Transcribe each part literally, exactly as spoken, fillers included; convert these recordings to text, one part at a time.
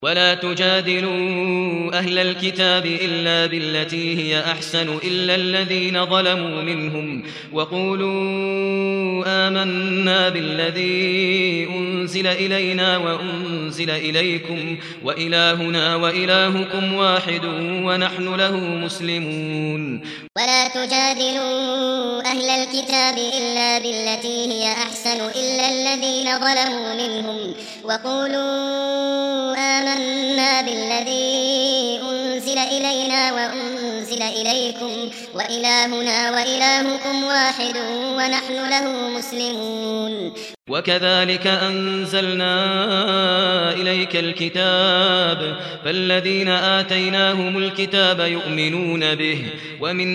ولا تجادلوا أهل الكتاب إلا بالتي هي أحسن إلا الذين ظلموا منهم وقولوا آمنا بالذي أنزل إلينا وأنزل إليكم وإلهنا وإلهكم واحد ونحن له مسلمون. ولا تجادلوا أهل الكتاب إلا بالتي هي أحسن إلا الذين ظلموا منهم وقولوا آمنا بالذي أنزل إلينا وأنزل إليكم وإلهنا وإلهكم واحد ونحن له مسلمون. وكذلك أنزلنا إليك الكتاب فالذين آتيناهم الكتاب يؤمنون به ومن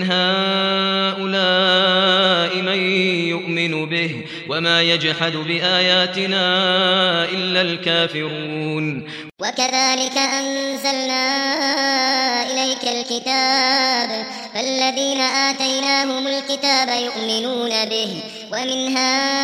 هؤلاء من يؤمن به وما يجحد بآياتنا إلا الكافرون. وكذلك أنزلنا إليك الكتاب فالذين آتيناهم الكتاب يؤمنون به ومن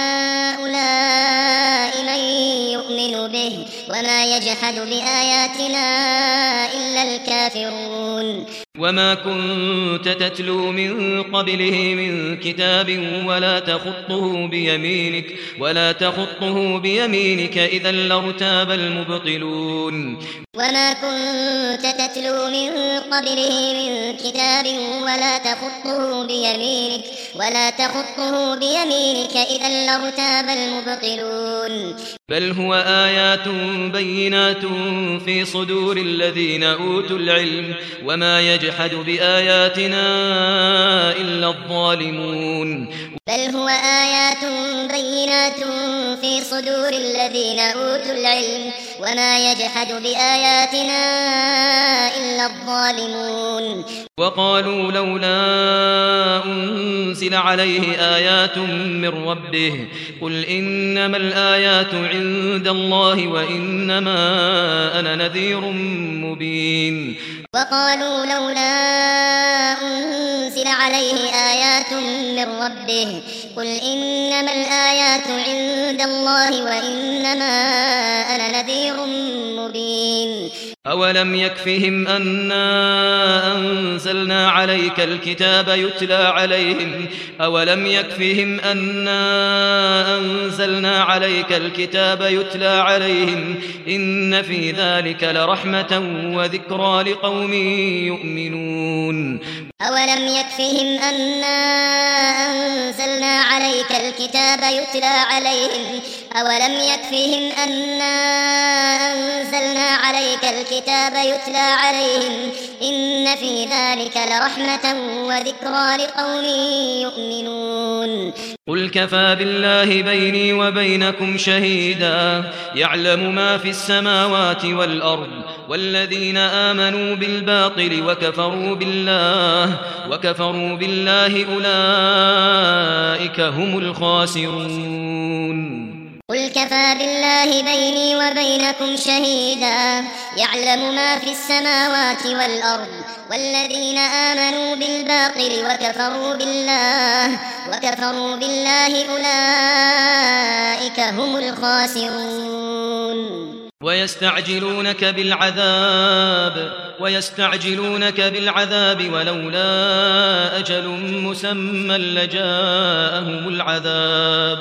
هؤلاء من يؤمن به وما يجحد بآياتنا إلا الكافرون. وما كنت تتلو من قبله من كتاب ولا تخطه بيمينك ولا تخطه بيمينك إذا لارتاب المبطلون. وما كنت تتلو من قبله من كتاب ولا تخطه بيمينك ولا تخطه بيمينك إذا لارتاب المبطلون. بل هو آيات بينات في صدور الذين أوتوا العلم وما يجحد بآياتنا إلا الظالمون. بل هو آيات بينات في صدور الذين أوتوا العلم وما يجحد بآياتنا إلا الظالمون. وقالوا لولا أنزل عليه آيات من ربه قل إنما الآيات عند الله وإنما أنا نذير مبين. وقالوا لولا أنزل عليه آيات من ربه قل إنما الآيات عند الله وإنما أنا نذير مبين. أولم يكفهم أنا أنزلنا عليك الكتاب يتلى عليهم أولم يكفهم أنا أنزلنا عليك الكتاب يتلى عليهم إن في ذلك لرحمة وذكرى لقوم يؤمنون. أولم يكفهم أنا أنزلنا عليك الكتاب يتلى عليهم أولم يكفهم أنا أنزلنا عليك الكتاب يتلى عليهم إن في ذلك لرحمة وذكرى لقوم يؤمنون. قل كفى بالله بيني وبينكم شهيدا يعلم ما في السماوات والأرض والذين آمنوا بالباطل وكفروا بالله وكفروا بالله أولئك هم الخاسرون. قل كفى بالله بيني وبينكم شهيدا يعلم ما في السماوات والأرض والذين آمنوا بالباطل وكفروا بالله وكفروا بالله أولئك هم الخاسرون. ويستعجلونك بالعذاب ويستعجلونك بالعذاب ولولا أجل مسمى لجاءهم العذاب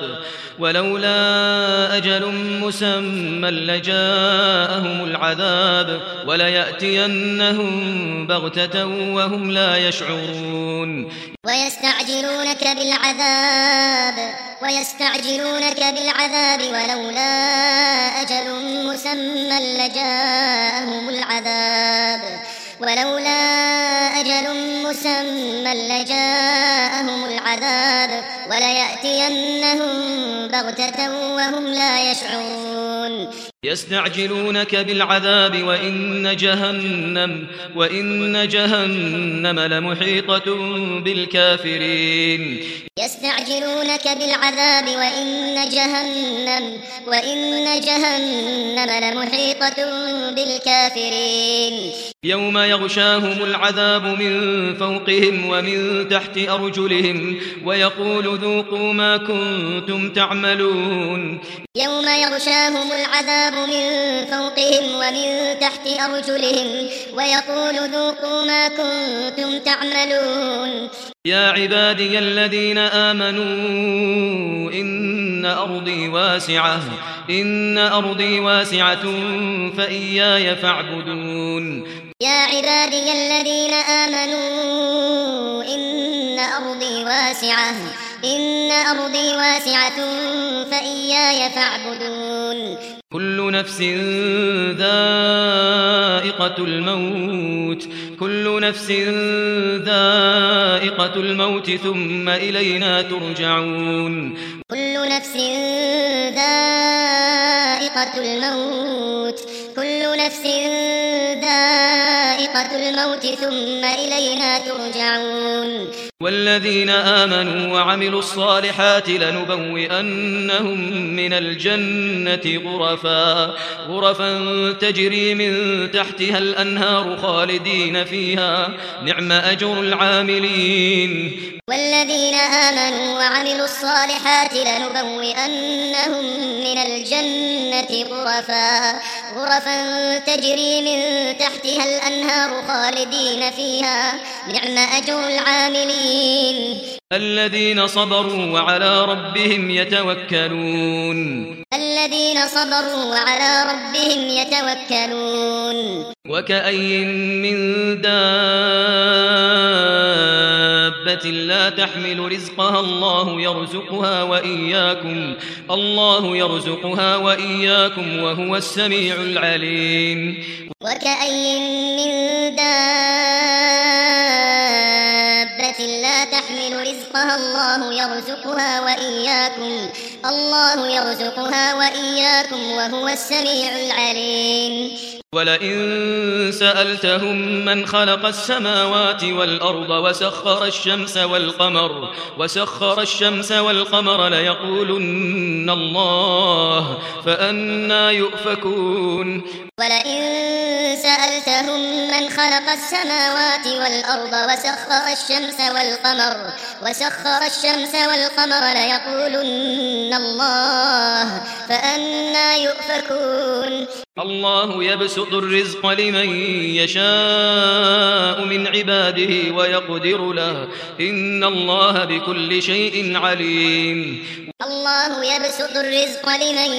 ولولا أجل مسمى لجاءهم العذاب وليأتينهم بغتة وهم لا يشعرون. ويستعجلونك بالعذاب ويستعجلونك بالعذاب ولولا أجل مسمى لجاءهم العذاب ولولا أجل مسمى لجاءهم العذاب وليأتينهم بغتة وهم لا يشعرون. يستعجلونك بالعذاب وإن جهنم وإن جهنم لمحيطة بالكافرين. يستعجلونك بالعذاب وإن جهنم وإن جهنم لمحيطة بالكافرين. يوم يغشاهم العذاب من فوقهم ومن تحت أرجلهم ويقول ذوقوا ما كنتم تعملون يوم يغشاهم العذاب من فوقهم ومن تحت أرجلهم ويقول ذوقوا ما كنتم تعملون يا عبادي الذين آمنوا إن أرضي واسعة إن أرضي واسعة فإياي فاعبدون يا عبادي الذين آمنوا إن أرضي واسعة إن أرضي واسعة فإياي فاعبدون كل نفس ذائقة الموت كل نفس ذائقة الموت ثم إلينا ترجعون كل نفس ذائقة الموت كل نفس ذائقة الموت ثم إلينا ترجعون والذين آمنوا وعملوا الصالحات لنبوئنهم من الجنة غرفا غرفا تجري من تحتها الأنهار خالدين فيها نعم أجر العاملين والذين آمنوا وعملوا الصالحات لنبوئنهم من الجنة غرفا غرفا تجري من تحتها الأنهار خالدين فيها نعم أجر العاملين الذين صبروا وعلى ربهم يتوكلون الذين صبروا وعلى ربهم يتوكلون وكأي من دابة لا تحمل رزقها الله يرزقها وإياكم الله يرزقها وإياكم وهو السميع العليم وكأي من دابة لا تحمل رزقها الله يرزقها وإياكم الله يرزقها وإياكم وهو السميع العليم ولئن سألتهم من خلق السماوات والأرض وسخر الشمس والقمر وسخر الشمس والقمر ليقولن الله فأنى يؤفكون ولئن سألتهم من خلق السماوات والأرض وسخر الشمس والقمر وسخر الشمس والقمر ليقولن الله فأنى يؤفكون الله يبسط الرزق لمن يشاء من عباده ويقدر له إن الله بكل شيء عليم الله يبسط الرزق لمن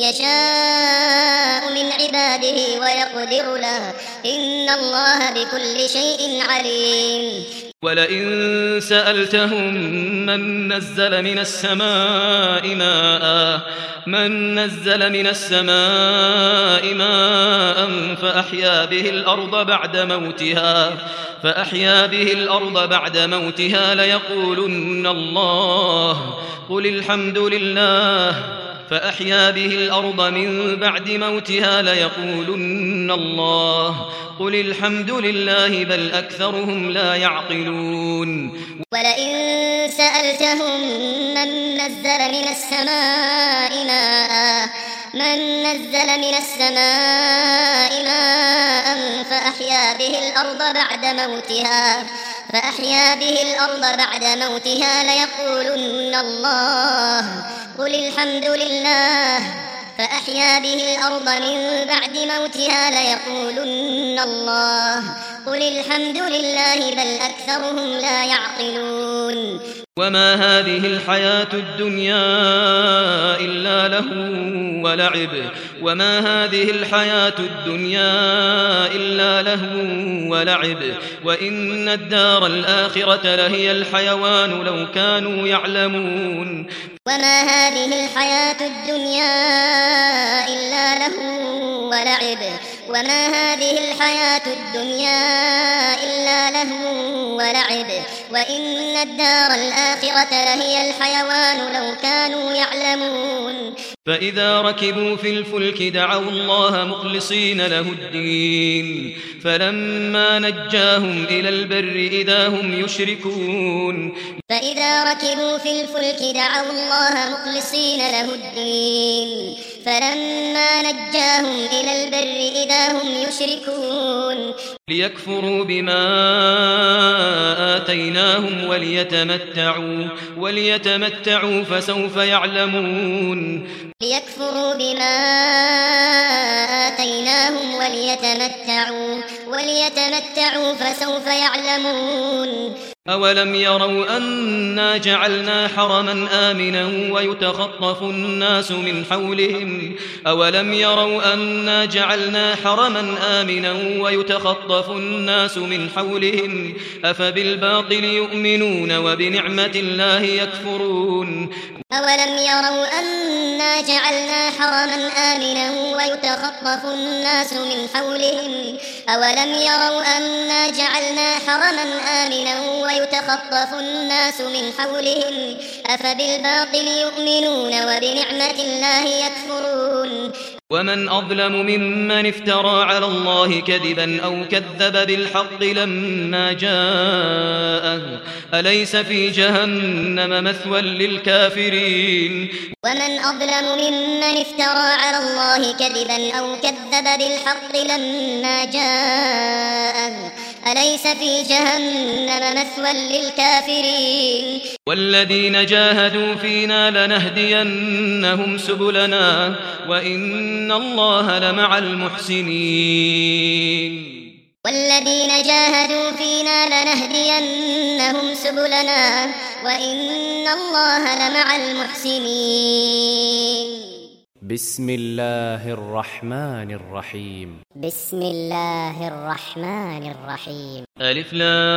يشاء من عباده ويقدر له إن الله بكل شيء عليم ولئن سألتهم من نزل من السماء ماء من نزل من السماء ماء فأحيا به الأرض بعد موتها فأحيا به الأرض بعد موتها ليقولن الله قل الحمد لله فأحيا به الأرض من بعد موتها ليقولن الله قل الحمد لله بل أكثرهم لا يعقلون ولئن سألتهم من نزل من السماء ماء من نزل من السماء ماء فأحيا به الأرض بعد موتها فأحيا به الأرض بعد موتها ليقولن الله قل الحمد لله فأحيا به الأرض من بعد موتها ليقولن الله قل الحمد لله بل أكثرهم لا يعقلون وما هذه الحياة الدنيا إلا لهو ولعب وما هذه الحياة الدنيا إلا لهو ولعب وإن الدار الآخرة لهي الحيوان لو كانوا يعلمون وما هذه الحياة الدنيا إلا لهو ولعب وما هذه الحياة الدنيا إلا لهو ولعب وإن الدار الآخرة لهي الحيوان لو كانوا يعلمون فإذا ركبوا في الفلك دعوا الله مخلصين له الدين فلما نجاهم إلى البر إذا هم يشركون فإذا ركبوا في الفلك دعوا الله مخلصين له الدين فلما نجاهم إلى البر إذا هم يشركون ليكفروا بما آتيناهم وليتمتعوا وليتمتعوا فسوف يعلمون ليكفروا بما آتيناهم وليتمتعوا وليتمتعوا فسوف يعلمون أولم يروا أنا جعلنا حرما آمنا ويتخطف الناس من حولهم أولم يروا أنا جعلنا حرما آمنا ويتخطف الناس من حولهم أفبالباطل يؤمنون وبنعمة الله يكفرون أولم يروا أنا جعلنا حرما آمنا ويتخطف الناس من حولهم أولم يروا أنا جعلنا حرما آمنا ويتخطف الناس من حولهم أفبالباطل يؤمنون وبنعمة الله يكفرون ومن أظلم ممن افترى على الله كذبا أو كذب بالحق لما جاءه أليس في جهنم مثوى للكافرين ومن أظلم ممن افترى على الله كذبا أو كذب بالحق لما جاءه أليس في جهنم مثوى للكافرين والذين جاهدوا فينا لنهدينهم سبلنا وإن الله لمع المحسنين والذين جاهدوا فينا لنهدينهم سبلنا وإن الله لمع المحسنين بسم الله الرحمن الرحيم بسم الله الرحمن الرحيم ألف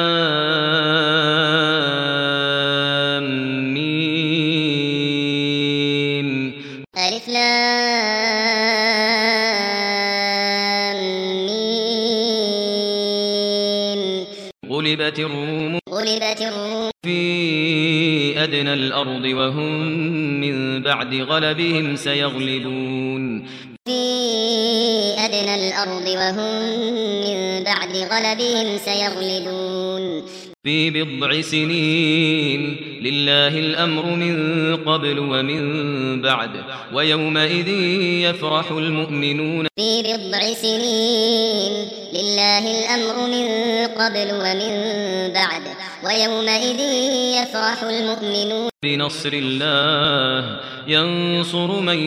لام ميم ألف لام ميم غلبت الروم غلبت الروم في أدنى الأرض وهم من بعد غلبهم سيغلبون في أدنى الأرض وهم من بعد غلبهم سيغلبون في بضع سنين لله الأمر من قبل ومن بعد ويومئذ يفرح المؤمنون في بضع سنين لله الأمر من قبل ومن بعد ويومئذ يفرح المؤمنون بنصر الله ينصر من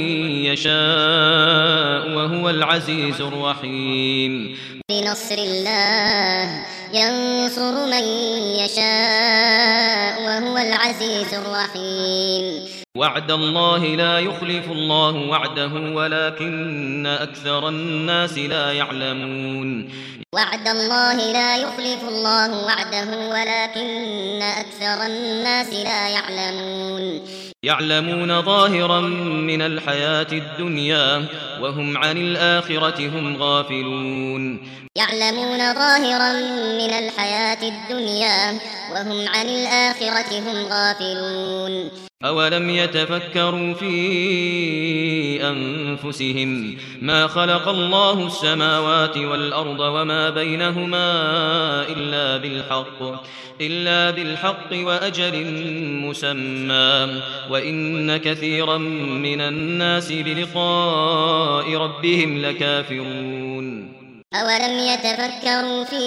يشاء وهو العزيز الرحيم بنصر الله ينصر من يشاء وهو العزيز الرحيم وعد الله لا يخلف الله وعده ولكن أكثر الناس لا يعلمون وعد الله لا يخلف الله وعده ولكن أكثر الناس لا يعلمون يعلمون ظاهرا من الحياة الدنيا وهم عن الآخرة هم غافلون يعلمون ظاهرا من الحياة الدنيا وهم عن الآخرة هم غافلون أولم يتفكروا في أنفسهم ما خلق الله السماوات والأرض وما بينهما إلا بالحق إلا بالحق وأجل مسمى وإن كثيرا من الناس بلقاء ربهم لكافرون أولم يتفكروا في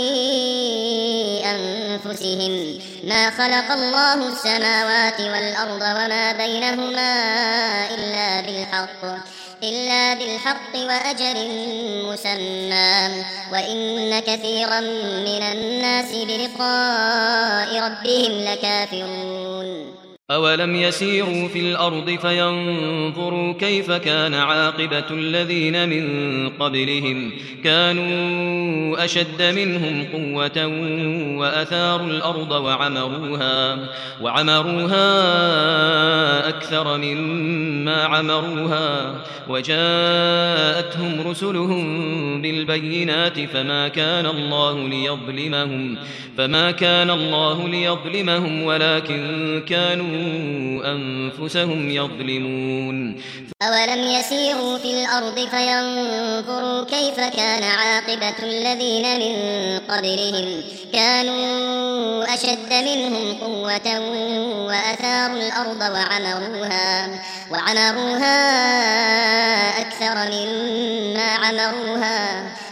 أنفسهم ما خلق الله السماوات والأرض وما بينهما إلا بالحق إلا بالحق وأجل مسمى وإن كثيرا من الناس بلقاء ربهم لكافرون أولم يسيروا في الأرض فينظروا كيف كان عاقبة الذين من قبلهم كانوا أشد منهم قوة وأثاروا الأرض وعمروها وعمروها أكثر مما عمروها وجاءتهم رسلهم بالبينات فما كان الله ليظلمهم فما كان الله ليظلمهم ولكن كانوا أنفسهم يظلمون أولم يسيروا في الأرض فينظروا كيف كان عاقبة الذين من قبلهم كانوا أشد منهم قوة وأثاروا الأرض وعمروها وعمروها أكثر مما عمروها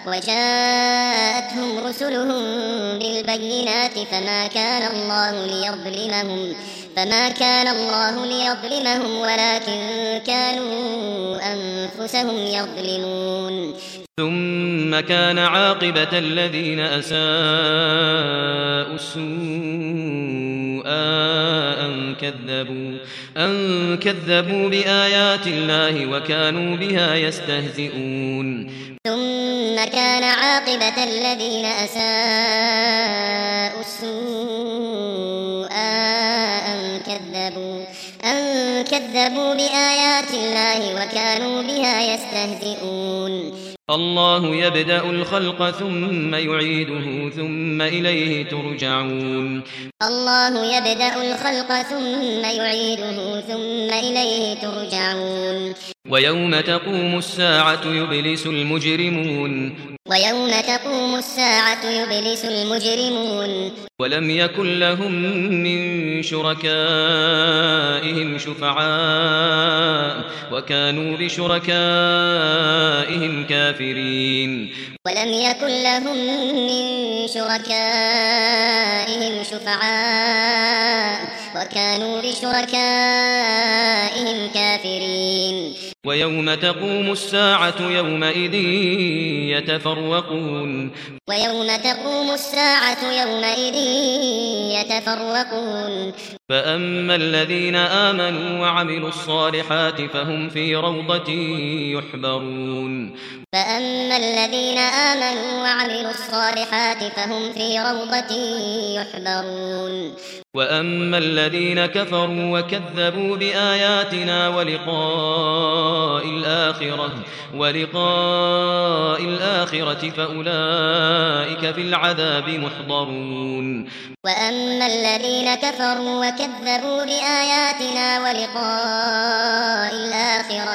وجاءتهم رسلهم بالبينات فما كان الله ليظلمهم فما كان الله ليظلمهم ولكن كانوا أنفسهم يظلمون ثم كان عاقبة الذين أساءوا السوء أن كذبوا أن كذبوا بآيات الله وكانوا بها يستهزئون ثم كان عاقبة الذين أساءوا السوء أن كذبوا أن كذبوا بآيات الله وكانوا بها يستهزئون الله يبدأ الخلق ثم يعيده ثم إليه ترجعون الله يبدأ الخلق ثم يعيده ثم إليه ترجعون ويوم تقوم الساعة يبلس المجرمون ويوم تقوم الساعة يبلس المجرمون ولم يكن لهم من شركائهم شفعاء وكانوا بشركائهم كافرين ولم يكن لهم من شركائهم شفعاء وكانوا بشركائهم كافرين ويوم تقوم الساعة يومئذ يتفرقون ويوم تقوم الساعة يومئذ يتفرقون فأما الذين آمنوا وعملوا الصالحات فهم في روضة يحبرون فأما الذين آمنوا وعملوا الصالحات فهم في روضة يحبرون وأما الذين كفروا وكذبوا بآياتنا ولقاء الآخرة ولقاء الآخرة فأولئك في العذاب محضرون وأما الذين كفروا وكذبوا بآياتنا ولقاء الآخرة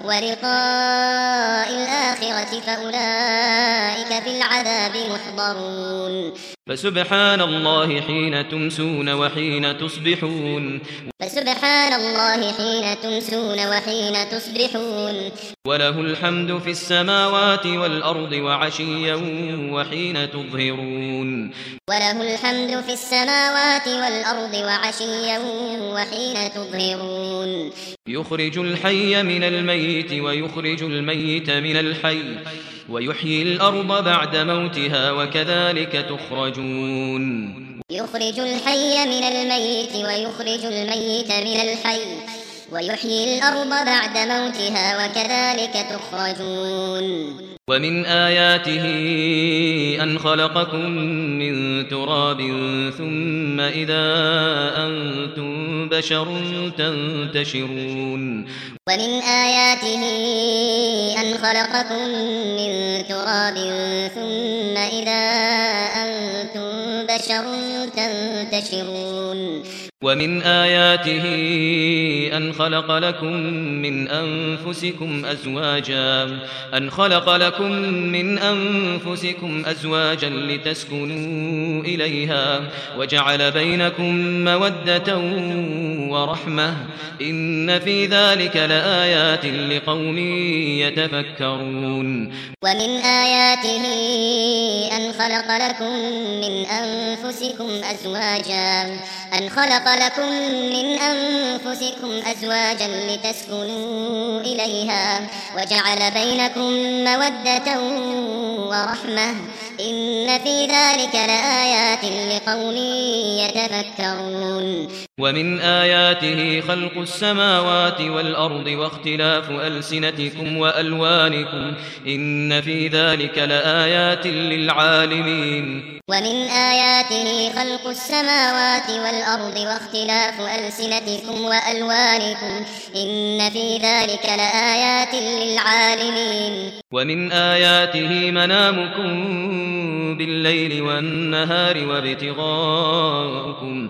ولقاء الآخرة فأولئك في العذاب محضرون فسبحان الله حين تمسون وحين تصبحون فسبحان الله حين تمسون وحين تصبحون وله الحمد في السماوات والأرض وعشيا وحين تظهرون وله الحمد في السماوات والأرض وعشيا وحين تظهرون يخرج الحي من الميت ويخرج الميت من الحي ويحيي الأرض بعد موتها وكذلك تخرجون يخرج الحي من الميت ويخرج الميت من الحي ويحيي الأرض بعد موتها وكذلك تخرجون ومن آياته أن خلقكم من تراب ثم إذا أنتم بشر تنتشرون ومن آياته أن خلقكم من تراب ثم إذا أنتم بشر تنتشرون ومن آياته أن خلق لكم من أنفسكم أزواجا أن خلق لكم من أنفسكم أزواجا لتسكنوا إليها وجعل بينكم مودة ورحمة إن في ذلك لآيات لقوم يتفكرون ومن آياته أن خلق لكم من أنفسكم أزواجا أن خلق لكم من أنفسكم أزواجا لتسكنوا إليها وجعل بينكم مودة ورحمة إن في ذلك لآيات لقوم يتفكرون ومن آياته خلق السماوات والأرض واختلاف ألسنتكم وألوانكم إن في ذلك لآيات للعالمين ومن آياته خلق السماوات والأرض واختلاف ألسنتكم وألوانكم إن في ذلك لآيات للعالمين ومن آياته منامكم بالليل والنهار وابتغاؤكم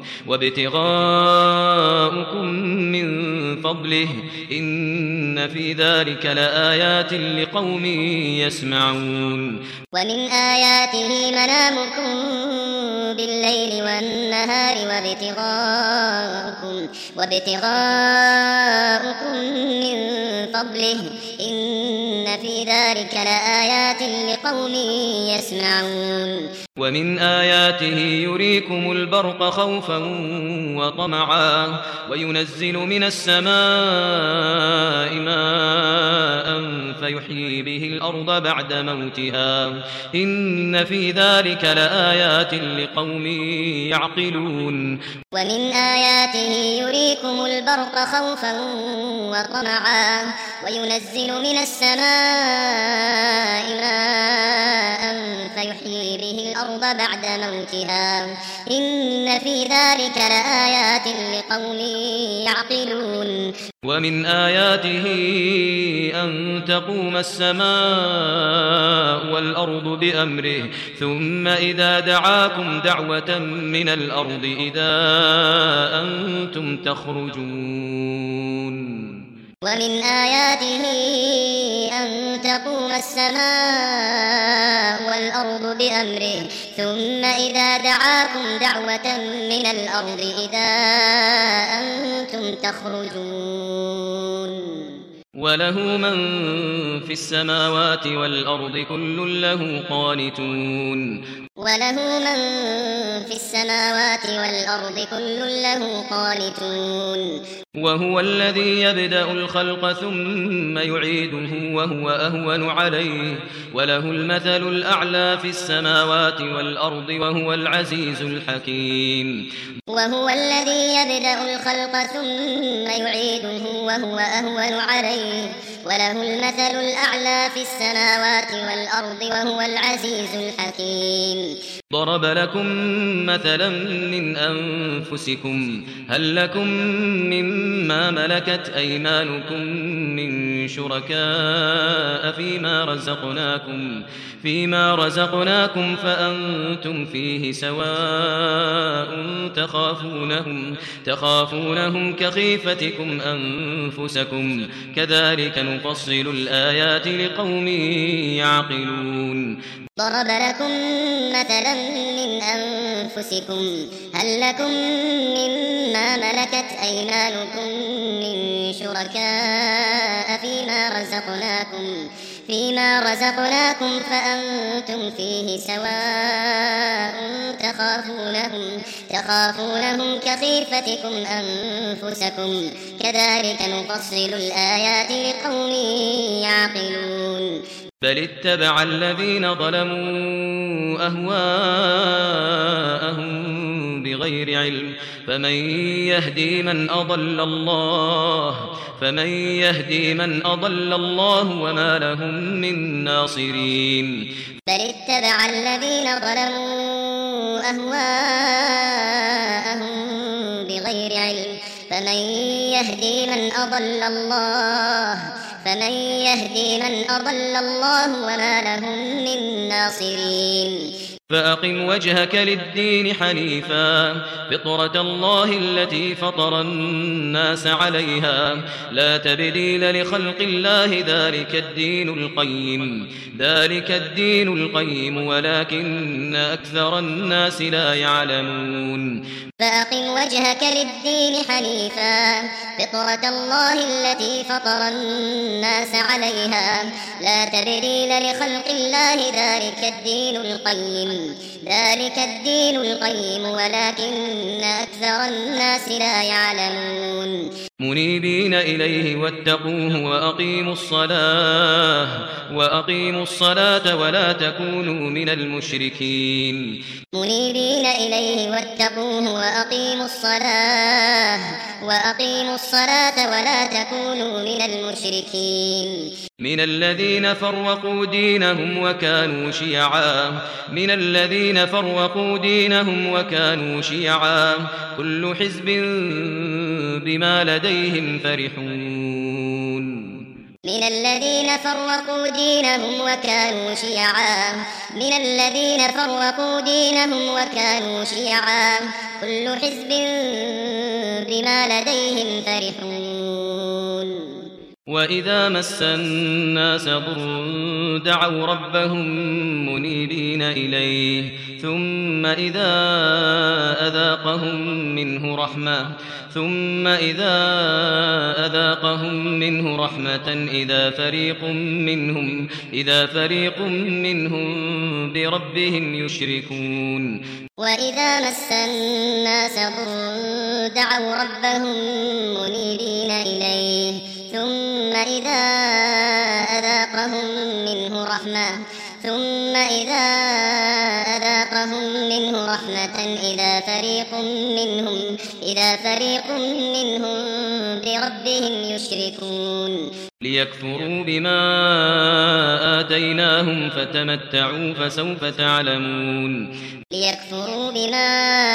وابتغاؤكم من فضله إن في ذلك لآيات لقوم يسمعون ومن آياته منامكم بالليل والنهار وابتغاؤكم وابتغاؤكم من فضله إن في ذلك لآيات لقوم يسمعون ومن آياته يريكم البرق خوفا وطمعا وينزل من السماء ماء فيحيي به الأرض بعد موتها إن في ذلك لآيات لقوم يعقلون ومن آياته يريكم البرق خوفا وطمعا وينزل من السماء ماء فيحيي به الأرض بعد موتها إن في ذلك لآيات لقوم يعقلون ومن آياته أن تقوم السماء والأرض بأمره ثم إذا دعاكم دعوة من الأرض إذا أنتم تخرجون ومن آياته أن تقوم السماء والأرض بأمره ثم إذا دعاكم دعوة من الأرض إذا أنتم تخرجون وله من في السماوات والأرض كل له قانتون وله من في السماوات والأرض كل له قانتون وهو الذي يبدأ الخلق ثم يعيده وهو أهون عليه وله المثل الأعلى في السماوات والأرض وهو العزيز الحكيم وهو الذي يبدأ الخلق ثم يعيده وهو أهون عليه وله المثل الأعلى في السماوات والأرض وهو العزيز الحكيم ضرب لكم مثلا من أنفسكم هل لكم مما ملكت أيمانكم من شركاء فيما رزقناكم فيما رزقناكم فأنتم فيه سواء تخافونهم تخافونهم كخيفتكم أنفسكم كذلك نفصل الآيات لقوم يعقلون ضرب لكم مثلا من أنفسكم هل لكم مما ملكت أيمانكم من شركاء فيما رزقناكم فيما رزقناكم فأنتم فيه سواء تخافونهم تخافونهم كخيفتكم أنفسكم كذلك نفصل الآيات لقوم يعقلون بل اتبع الذين ظلموا أهواءهم بغير علم فمن يهدي من أضل الله فمن يهدي من أضل الله وما لهم من ناصرين بل اتبع الذين ظلموا أهواءهم بغير علم فمن يهدي من أضل الله فمن يهدي من أضل الله وما لهم من ناصرين فأقم وجهك للدين حنيفا فطرة الله التي فطر الناس عليها لا تبديل لخلق الله ذلك الدين القيم ذلك الدين القيم ولكن أكثر الناس لا يعلمون فأقم وجهك للدين حنيفا فطرة الله التي فطر الناس عليها لا تبديل لخلق الله ذلك الدين القيم ذلك الدين القيم ولكن أكثر الناس لا يعلمون منيبين إليه واتقوه وأقيموا الصلاة وأقيموا الصلاة ولا تكونوا من المشركين منيبين إليه واتقوه وأقيموا الصلاة وأقيموا الصلاة ولا تكونوا من المشركين من الذين فرقوا دينهم وكانوا شيعا من الذين فرقوا دينهم وكانوا شيعا كل حزب بما لديهم فرحون من الذين فرقوا دينهم وكانوا شيعا من الذين فرقوا دينهم وكانوا شيعا كل حزب بما لديهم فرحون وإذا مس الناس ضر دعوا ربهم منيبين إليه ثم إذا أذاقهم منه رحمة ثم إذا أذاقهم منه رحمة إذا فريق منهم إذا فريق منهم بربهم يشركون. وإذا مس الناس ضر دعوا ربهم منيبين إليه ثم إذا أذاقهم منه رحمة ثم إذا أذاقهم منه رحمة إذا فريق منهم إذا فريق منهم بربهم يشركون. ليكفروا بما آتيناهم فتمتعوا فسوف تعلمون. ليكفروا بما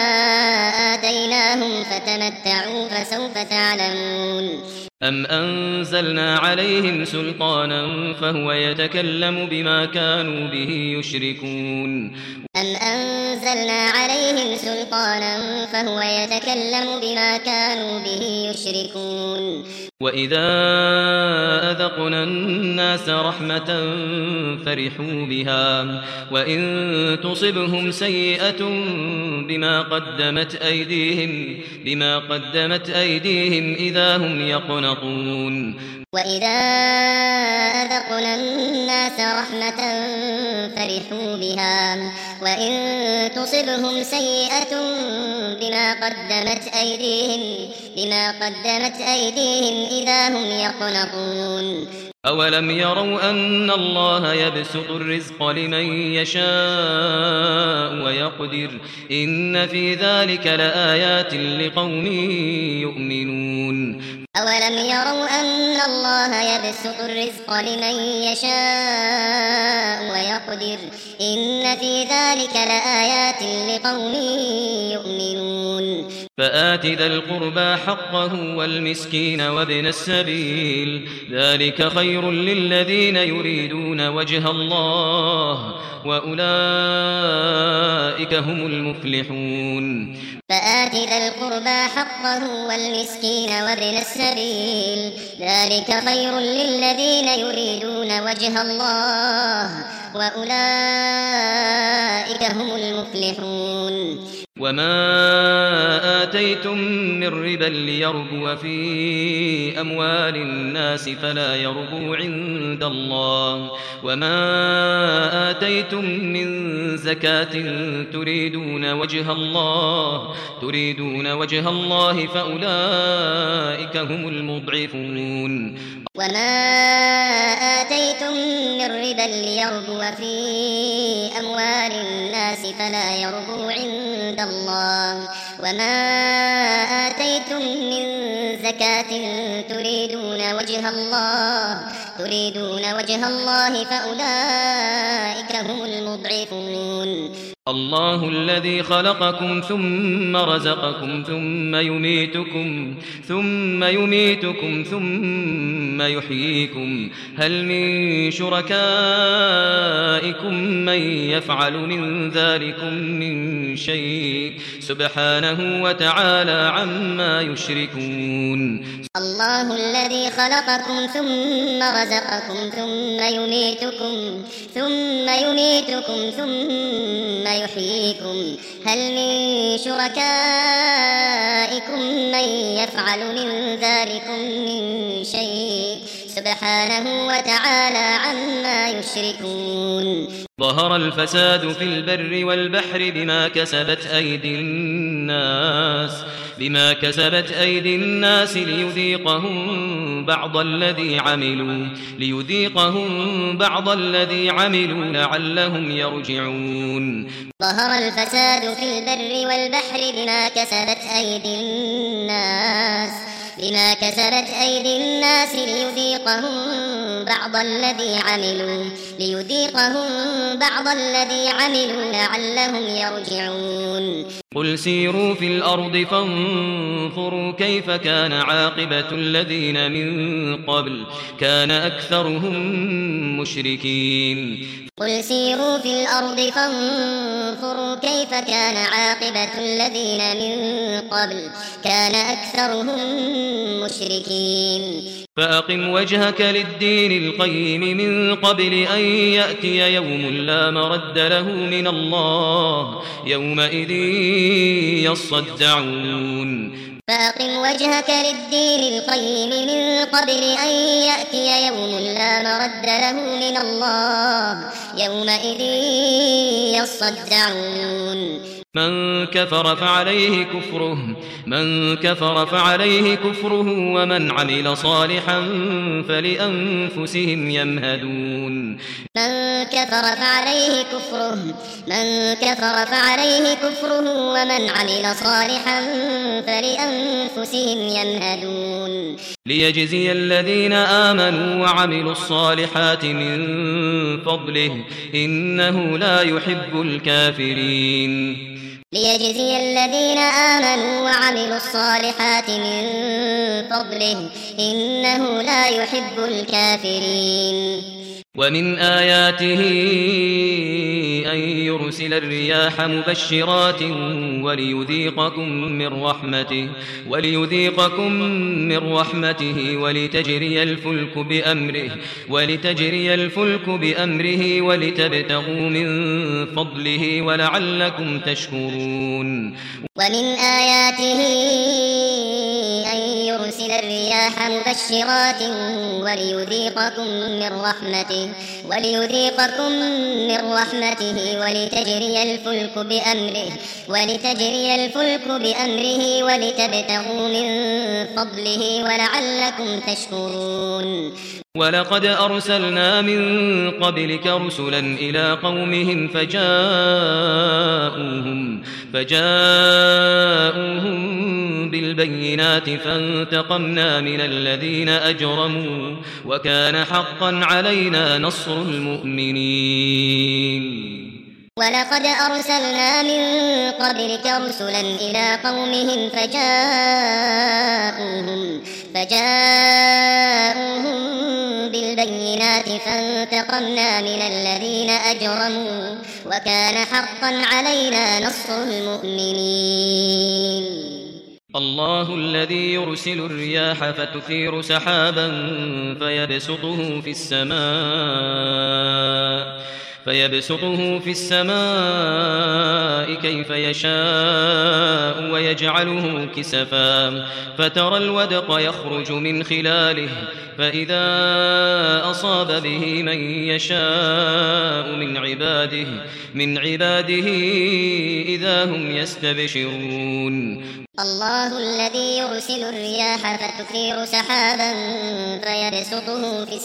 آتيناهم فتمتعوا فسوف تعلمون. أم أنزلنا عليهم سلطانا فهو يتكلم بما كانوا به يشركون. أم أنزلنا عليهم سلطانا فهو يتكلم بما كانوا به يشركون. وإذا أذقنا الناس رحمة فرحوا بها وإن تصبهم سيئة بما قدمت أيديهم بما قدمت أيديهم إذا هم يقنطون. وإذا أذقنا الناس رحمة فرحوا بها وإن تصبهم سيئة بما قدمت أيديهم بما قدمت أيديهم إذا هم يقنطون. أولم يروا أن الله يبسط الرزق لمن يشاء ويقدر إن في ذلك لآيات لقوم يؤمنون. أولم يروا أن الله يبسط الرزق لمن يشاء ويقدر إن في ذلك لآيات لقوم يؤمنون. فآت ذا القربى حقه والمسكين وابن السبيل ذلك خير للذين يريدون وجه الله وأولئك هم المفلحون. فآت ذا القربى حقه والمسكين وابن السبيل ذلك خير للذين يريدون وجه الله وأولئك هم المفلحون. وما آتيتم من ربا ليربو في أموال الناس فلا يربو عند الله وما آتيتم من زكاة تريدون وجه الله تريدون وجه الله فأولئك هم المضعفون. وما آتيتم من ربا ليربو في أموال الناس فلا يربو عند الله وما آتيتم من زكاة تريدون وجه الله تريدون وجه الله فأولئك هم المضعفون. الله الذي خلقكم ثم رزقكم ثم يميتكم ثم يميتكم ثم يحييكم هل من شركائكم من يفعل من ذلكم من شيء سبحانه وتعالى عما يشركون. الله الذي خلقكم ثم رزقكم ثم يميتكم ثم يميتكم ثم يحييكم هل من شركائكم من يفعل من ذلكم من شيء سبحانه وتعالى عما يشركون. ظهر الفساد في البر والبحر بما كسبت أيدي الناس بما كسبت أيدي الناس ليذيقهم بعض الذي عملوا ليذيقهم بعض الذي عملوا لعلهم يرجعون. ظهر الفساد في البر والبحر بما كسبت أيدي الناس بما كسبت أيدي الناس ليذيقهم بعض الذي عملوا ليذيقهم بعض الذي عملوا لعلهم يرجعون. قل سيروا في الأرض فانظروا كيف كان عاقبة الذين من قبل كان أكثرهم مشركين قل سيروا في الأرض فانظروا كيف كان عاقبة الذين من قبل كان أكثرهم مشركين فأقم وجهك للدين القيم من قبل أن يأتي يوم لا مرد له من الله يومئذ يصدعون فأقم وجهك للدين القيم من قبل أن يأتي يوم لا مرد له من الله يومئذ يصدعون من كفر فعليه كفره من كفر فعليه كفره ومن عمل صالحا فلأنفسهم يمهدون من كفر فعليه كفره من كفر فعليه كفره ومن عمل صالحا فلأنفسهم يمهدون ليجزي الذين آمنوا وعملوا الصالحات من فضله إنه لا يحب الكافرين ليجزي الذين آمنوا وعملوا الصالحات من فضله إنه لا يحب الكافرين ومن آياته أن يرسل الرياح مبشرات وليذيقكم من رحمته وليذيقكم من رحمته ولتجري الفلك بأمره ولتجري الفلك بأمره ولتبتغوا من فضله ولعلكم تشكرون ومن آياته أن يرسل الرياح مبشرات وليذيقكم من رحمته وليذيقكم من رحمته ولتجري الفلك بأمره ولتجري الفلك بأمره ولتبتغوا من فضله ولعلكم تشكرون ولقد أرسلنا من قبلك رسلا إلى قومهم فجاءوهم فجاءوهم بالبينات فانتقمنا من الذين أجرموا وكان حقا علينا نصر المؤمنين ولقد أرسلنا من قبلك رسلا إلى قومهم فجاءوهم فجاءوهم بالبينات فانتقمنا من الذين أجرموا وكان حقا علينا نصر المؤمنين الله الذي يرسل الرياح فتثير سحابا فيبسطه في السماء فيبسطه في السماء كيف يشاء ويجعله كسفا فترى الودق يخرج من خلاله فإذا أصاب به من يشاء من عباده من عباده إذا هم يستبشرون الله الذي يرسل الرياح فتثير سحابا فيبسطه في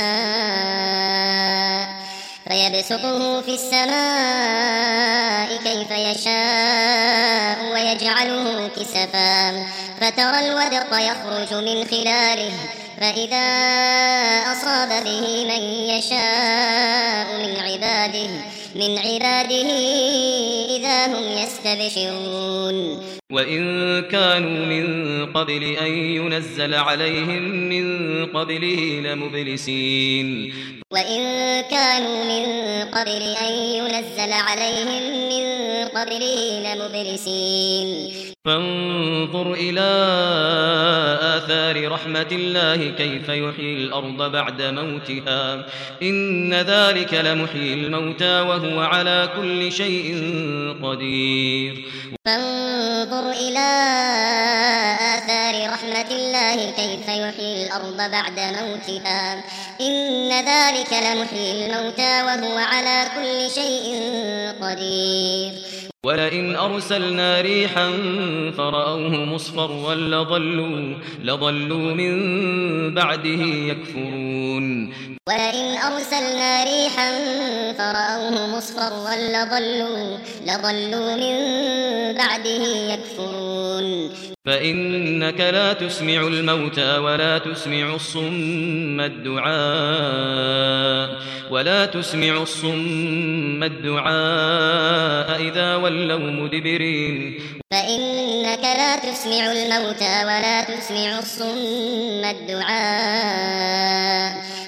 السماء فيبسطه في السماء كيف يشاء ويجعله كسفا فترى الودق يخرج من خلاله فإذا أصاب به من يشاء من عباده من عباده إذا هم يستبشرون وإن كانوا من قبل أن ينزل عليهم من قبله لمبلسين وإن كانوا من قبل أن ينزل عليهم من قبله لمبلسين فانظر إلى آثار رحمة الله كيف يحيي الأرض بعد موتها إن ذلك لمحيي الموتى وهو على كل شيء قدير فانظر إلى آثار رحمة الله كيف يحيي الأرض بعد موتها إن ذلك لمحيي الموتى وهو على كل شيء قدير ولئن أرسلنا ريحا فرأوه مصفرا لظلوا, لظلوا من بعده يكفرون ولئن أرسلنا ريحا فرأوه مصفرا لظلوا, لظلوا من بعده يكفرون فإنك لا تسمع الموتى ولا تسمع الصم الدعاء ولا تسمع الصم الدعاء إذا ولوا مدبرين فإنك لا تسمع الموتى ولا تسمع الصم الدعاء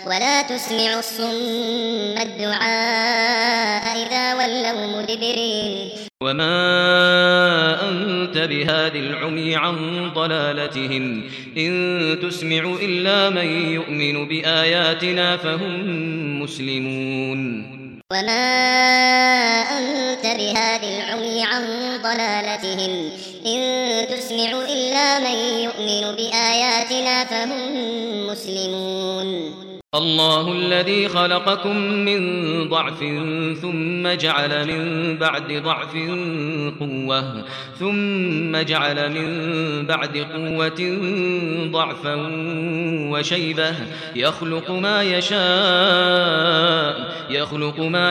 ولا تسمع الصم الدعاء إذا ولوا مدبرين وما أنت بهاد العمي عن ضلالتهم إن تسمع إلا من يؤمن بآياتنا فهم مسلمون وما أنت بهاد العمي عن ضلالتهم إن تسمع إلا من يؤمن بآياتنا فهم مسلمون الله الذي خلقكم من ضعف ثم جعل من بعد ضعف قوة ثم جعل من بعد قوة ضعفا وشيبة يخلق ما يشاء يخلق ما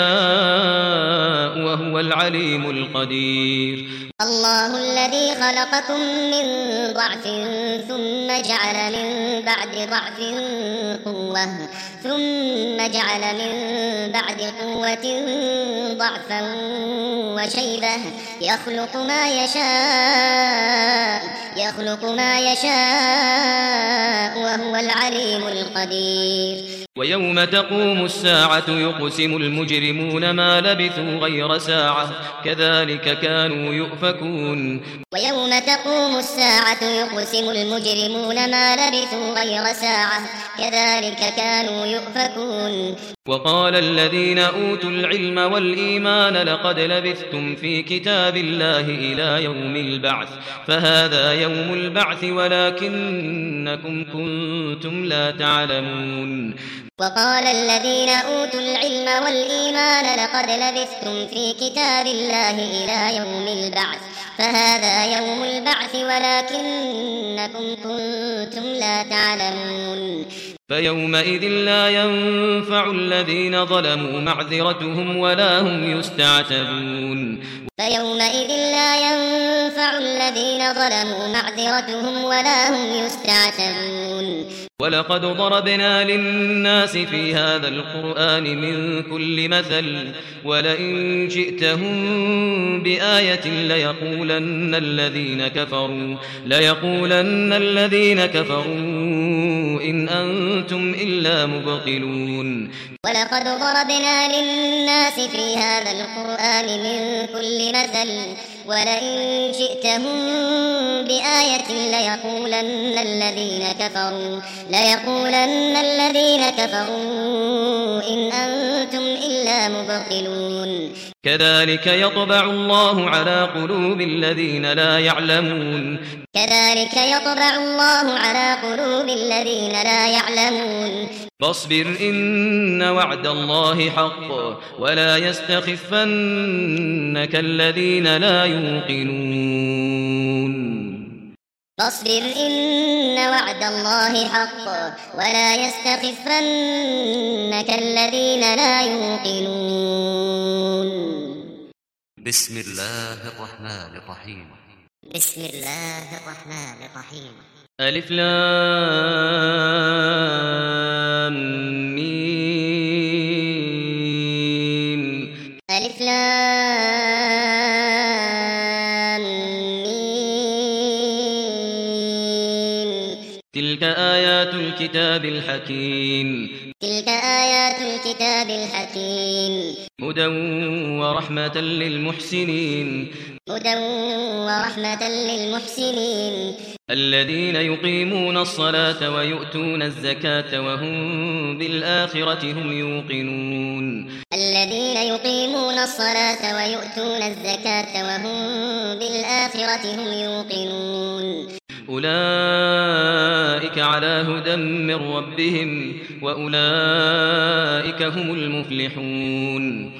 يشاء وهو العليم القدير الله الذي خلقكم من ضعف ثم جعل من بعد ضعف قوة ثم جعل من بعد قوة ضعفا وشيبة يخلق ما يشاء يخلق ما يشاء وهو العليم القدير ويوم تقوم الساعة يقسم المجرمون ما لبثوا غير ساعة كذلك كانوا يؤفكون ويوم تقوم الساعة يقسم المجرمون ما لبثوا غير ساعة كذلك كانوا يؤفكون وقال الذين أوتوا العلم والإيمان لقد لبثتم في كتاب الله إلى يوم البعث فهذا يوم البعث ولكنكم كنتم لا تعلمون وقال الذين أوتوا العلم والإيمان لقد لبثتم في كتاب الله إلى يوم البعث فهذا يوم البعث ولكنكم كنتم لا تعلمون فيومئذ لا ينفع الذين ظلموا معذرتهم ولا هم يستعتبون فيومئذ لا ينفع الذين ظلموا معذرتهم ولا هم يستعتبون ولقد ضربنا للناس في هذا القرآن من كل مثل ولئن جئتهم بآية ليقولن الذين كفروا ليقولن الذين كفروا إن أنتم إلا مبطلون ولقد ضربنا للناس في هذا القرآن من كل مثل ولئن جئتهم بآية ليقولن الذين كفروا ليقولن الذين كفروا إن أنتم إلا مبطلون كذلك يطبع الله على قلوب الذين لا يعلمون كذلك يطبع الله على قلوب الذين لا يعلمون فاصبر إن وعد الله حق ولا يستخفنك الذين لا يوقنون فاصبر إن وعد الله حق ولا يستخفنك الذين لا يوقنون بسم الله الرحمن الرحيم بسم الله الرحمن الرحيم ألف لام ميم ألف لام ميم تلك آيات الكتاب الحكيم تلك آيات الكتاب الحكيم هدى ورحمة للمحسنين هدى ورحمة للمحسنين الذين يقيمون الصلاة ويؤتون الزكاة وهم بالآخرة هم يوقنون الذين يقيمون الصلاة ويؤتون الزكاة وهم بالآخرة هم يوقنون أولئك على هدى من ربهم وأولئك هم المفلحون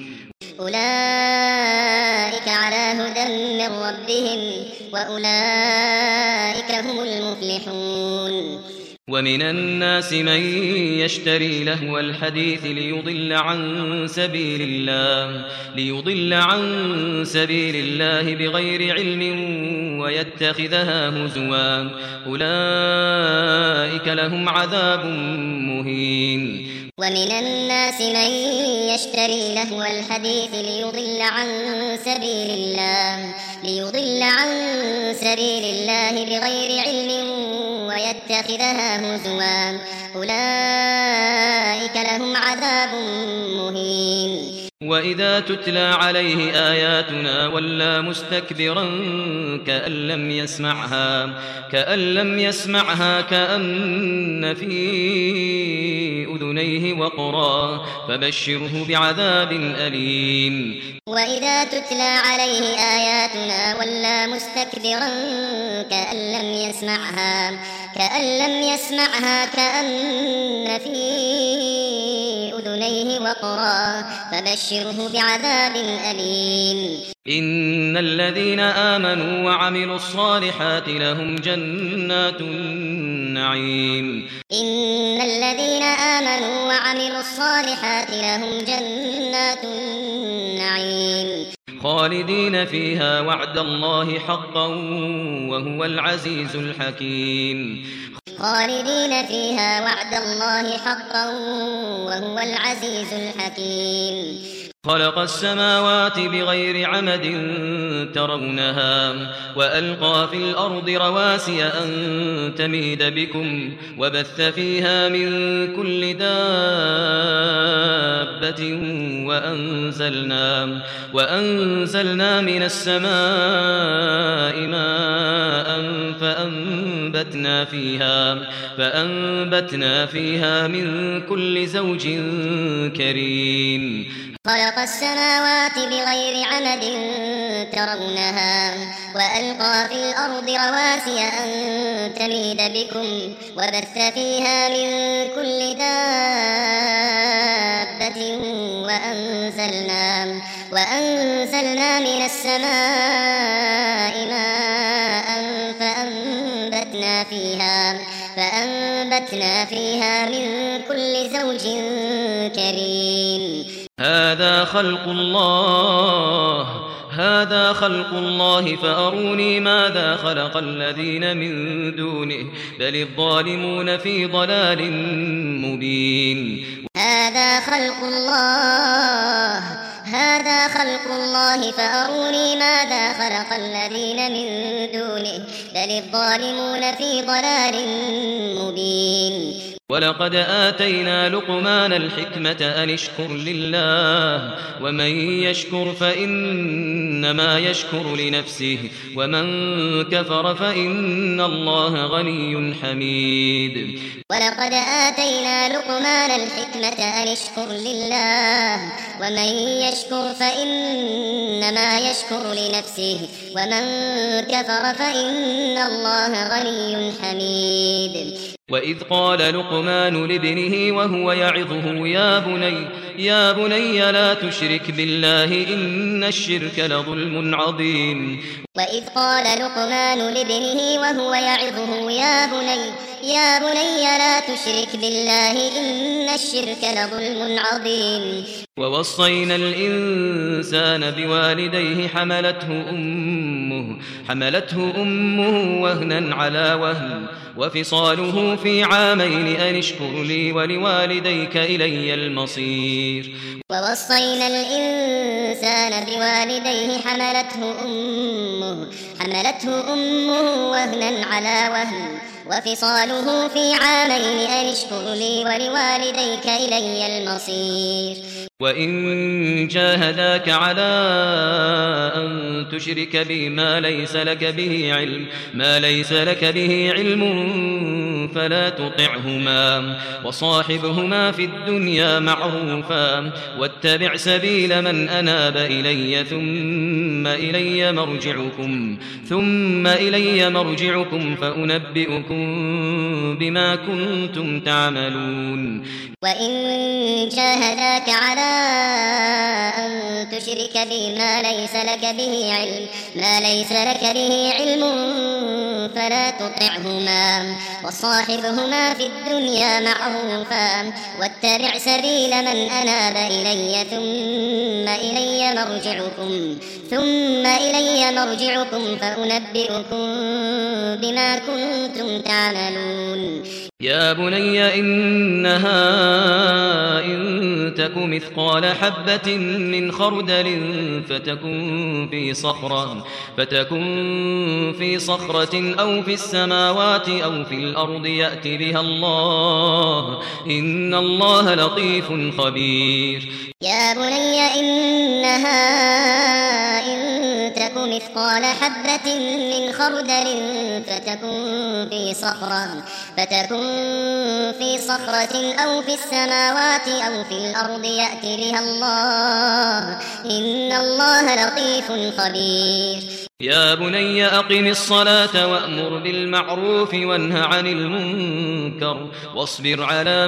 أولئك على هدى من ربهم وأولئك هم المفلحون ومن الناس من يشتري لهو الحديث ليضل عن سبيل الله ليضل عن سبيل الله بغير علم ويتخذها هزوا أولئك لهم عذاب مهين ومن الناس من يشتري لهو الحديث ليضل عن سبيل الله ليضل عن سبيل الله بغير علم ويتخذها هزوا أولئك لهم عذاب مهين. وإذا تتلى عليه آياتنا ولى مستكبرا كأن لم يسمعها كأن لم يسمعها كأن في أذنيه وقرا فبشره بعذاب أليم. وإذا تتلى عليه آياتنا ولى مستكبرا كأن لم يسمعها كأن لم يسمعها كأن في أذنيه وقرا فبشره بعذاب أليم. إن الذين آمنوا وعملوا الصالحات لهم جنات النعيم. إن الذين آمنوا وعملوا الصالحات لهم جنات النعيم خالدين فيها وعد الله حقا وهو العزيز الحكيم. خالدين فيها وعد الله حقا وهو العزيز الحكيم. خلق السماوات بغير عمد ترونها وألقى في الأرض رواسي أن تميد بكم وبث فيها من كل دابة وأنزلنا, وأنزلنا من السماء ماء فأنبتنا فيها, فأنبتنا فيها من كل زوج كريم. خلق السماوات بغير عمد ترونها وألقى في الأرض رواسي أن تميد بكم وبث فيها من كل دابة وأنزلنا, وأنزلنا من السماء ماء فأنبتنا فيها, فأنبتنا فيها من كل زوج كريم. هذا خلق الله هذا خلق الله فأروني ماذا خلق الذين من دونه بل الظالمون في ضلال مبين. هذا خلق الله هذا خلق الله فأروني ماذا خلق الذين من دونه بل الظالمون في ضلال مبين. ولقد آتينا لقمان الحكمة أن اشكر لله ومن يشكر فإنما يشكر لنفسه ومن كفر فإن الله غني حميد. ولقد آتينا لقمان الحكمة أن اشكر لله ومن يشكر فإنما يشكر لنفسه ومن كفر فإن الله غني حميد. وإذ قال لقمان لابنه وهو يعظه يا بني يا بني لا تشرك بالله إن الشرك لظلم عظيم. وإذ قال لقمان لابنه وهو يعظه يا بني يا بني لا تشرك بالله إن الشرك لظلم عظيم. ووصينا الإنسان بوالديه حملته أمه حملته أمه وهنا على وهن وفصاله في عامين أن اشكر لي ولوالديك إلي المصير. ووصينا الإنسان بوالديه حملته أمه حملته أمه وهنا على وهن وفصاله في عامين أن اشكر لي ولوالديك إلي المصير. وإن جاهداك على أن تشرك بي ما ليس لك به علم ما ليس لك به علم فلا تطعهما وصاحبهما في الدنيا معروفا واتبع سبيل من أناب إلي ثم إلي مرجعكم ثم إلي مرجعكم فأنبئكم بما كنتم تعملون. وإن جاهداك على أن تشرك بي ما ليس لك به علم ما ليس لك به علم فلا تطعهما وصاحبهما في الدنيا معروفا واتبع سبيل من أناب إلي ثم إلي مرجعكم ثم إلي مرجعكم فأنبئكم بما كنتم تعملون يا بني إنها إن تك مثقال حبة من خردل فتكن في صخرة فتكن في صخرة أو في السماوات أو في الأرض يأت بها الله إن الله لطيف خبير يا بني إنها إن تك مثقال حبة من خردل فتكن في صخرة فتكن في صخرة أو في السماوات أو في الأرض يأت بها الله إن الله لطيف خبير يا بني أقم الصلاة وأمر بالمعروف وانه عن المنكر واصبر على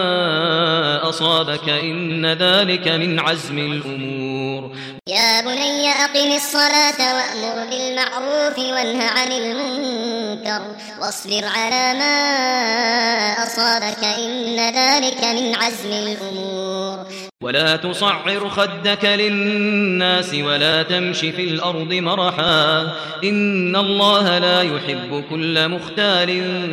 ما أصابك إن ذلك من عزم الأمور يا بني أقم الصلاة وأمر بالمعروف وانه عن المنكر واصبر على ما أصابك إن ذلك من عزم الأمور ولا تصعر خدك للناس ولا تمش في الأرض مرحا إن الله لا يحب كل مختال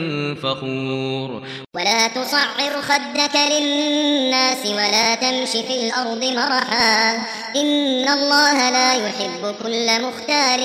فخور ولا تصعر خدك للناس ولا تمش في الأرض مرحا إن الله لا يحب كل مختال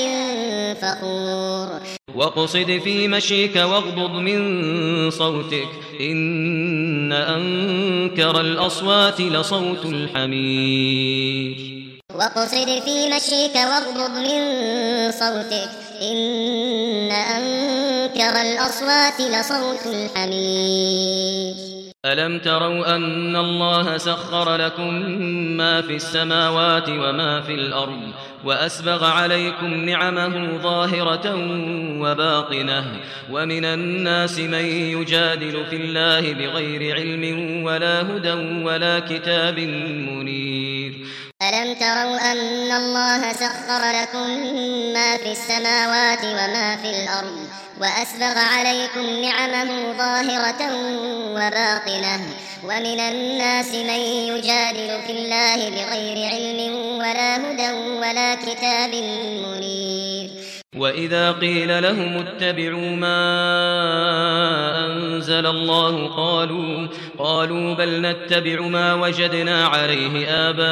فخور واقصد في مشيك واغضض من صوتك إن أنكر الأصوات لصوت الحمير واقصد في مشيك واغضض من صوتك إن أنكر الأصوات لصوت الحمير ألم تروا أن الله سخر لكم ما في السماوات وما في الأرض وأسبغ عليكم نعمه ظاهرة وباطنة ومن الناس من يجادل في الله بغير علم ولا هدى ولا كتاب منير ألم تروا أن الله سخر لكم ما في السماوات وما في الأرض وأسبغ عليكم نعمه ظاهرة وباطنة ومن الناس من يجادل في الله بغير علم ولا هدى ولا كتاب منير وإذا قيل لهم اتبعوا ما أنزل الله قالوا قالوا بل نتبع ما وجدنا عليه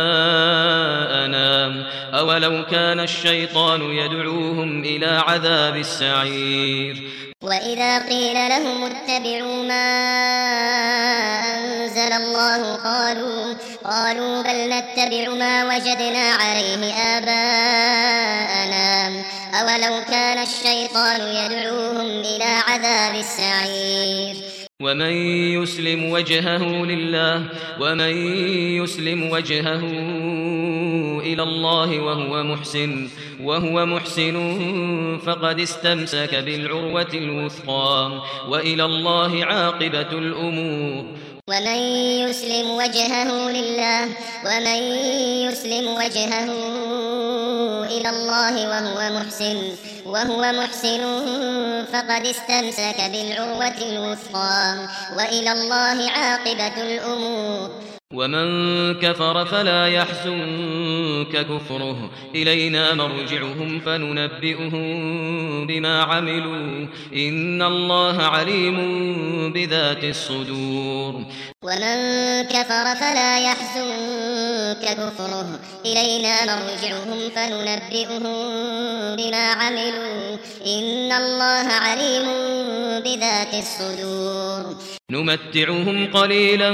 آباءنا أولو كان الشيطان يدعوهم إلى عذاب السعير وإذا قيل لهم اتبعوا ما أنزل الله قالوا قالوا بل نتبع ما وجدنا عليه آباءنا أولو كان الشيطان يدعوهم إلى عذاب السعير ومن يسلم وجهه لله ومن يسلم وجهه إلى الله وهو محسن وهو محسن فقد استمسك بالعروة الوثقى وإلى الله عاقبة الأمور ومن يسلم وجهه لله ومن يسلم وجهه إلى الله وهو محسن وهو محسن فقد استمسك بالعروة الوثقى وإلى الله عاقبة الأمور ومن كفر فلا يحزنك كفره إلينا مرجعهم فننبئهم بما عملوا إن الله عليم بذات الصدور ومن كفر فلا يحزنك كفره إلينا مرجعهم فننبئهم بما عملوا إن الله عليم بذات الصدور نمتعهم قليلا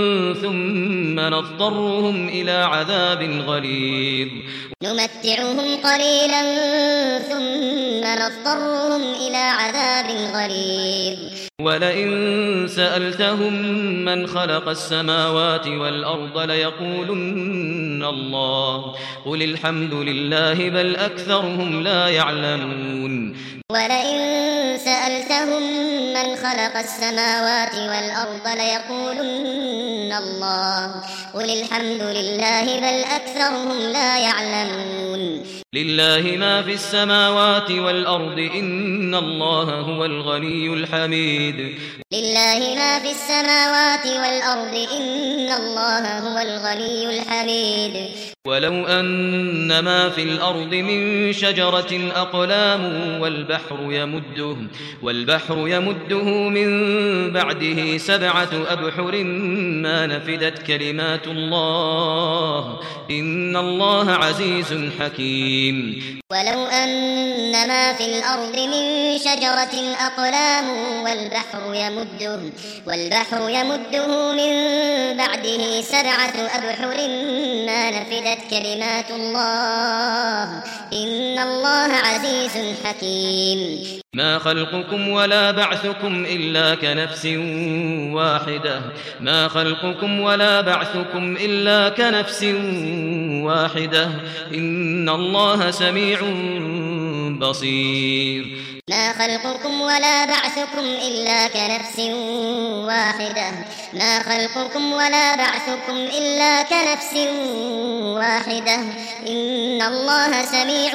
ثم نضطرهم إلى عذاب غليظ نمتعهم قليلا ثم نضطرهم إلى عذاب غليظ ولئن سألتهم من خلق السماوات والأرض ليقولن الله قل الحمد لله بل أكثرهم لا يعلمون ولئن سألتهم من خلق السماوات والأرض ليقولن الله قل الحمد لله بل أكثرهم لا يعلمون لله ما في السماوات والأرض إن الله هو الغني الحميد لله ما في السماوات والأرض إن الله هو الغني الحميد ولو أن ما في الأرض من شجرة أقلام والبحر يمده, والبحر يمده من بعده سبعة أبحر ما نفدت كلمات الله إن الله عزيز حكيم. ولو أن ما في الأرض من شجرة أقلام والبحر يمده, والبحر يمده من بعده سبعة أبحر ما نفدت كلمات الله إن الله عزيز حكيم. ما خلقكم ولا بعثكم إلا كنفس واحدة ما خلقكم ولا بعثكم إلا كنفس واحدة إن الله سميع بصير. ما خلقكم ولا بعثكم إلا كنفس واحدة ما خلقكم ولا بعثكم إلا كنفس واحدة إن الله سميع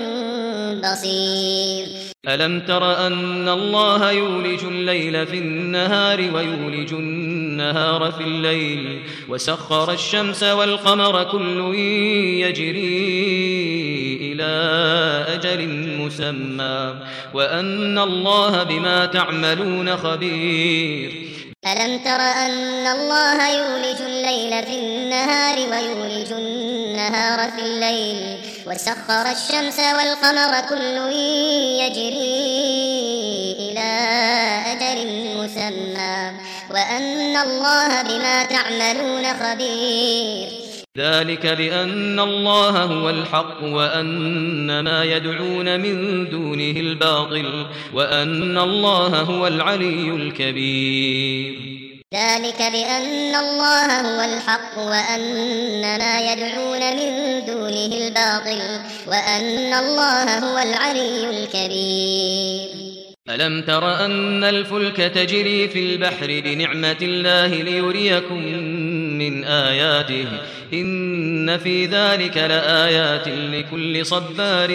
بصير. ألم تر أن الله يولج الليل في النهار ويولج النهار في الليل وسخر الشمس والقمر كل يجري إلى أجل مسمى وأن الله بما تعملون خبير. ألم تر أن الله يولج الليل في النهار ويولج النهار في الليل وسخر الشمس والقمر كل يجري إلى أجل مسمى وأن الله بما تعملون خبير. ذلك بأن الله هو الحق وأن ما يدعون من دونه الباطل وأن الله هو العلي الكبير. ذلك بأن الله هو الحق وأن ما يدعون من دونه الباطل وأن الله هو العلي الكبير. ألم تر أن الفلك تجري في البحر بنعمة الله ليريكم من آياته إن في ذلك لآيات لكل صبار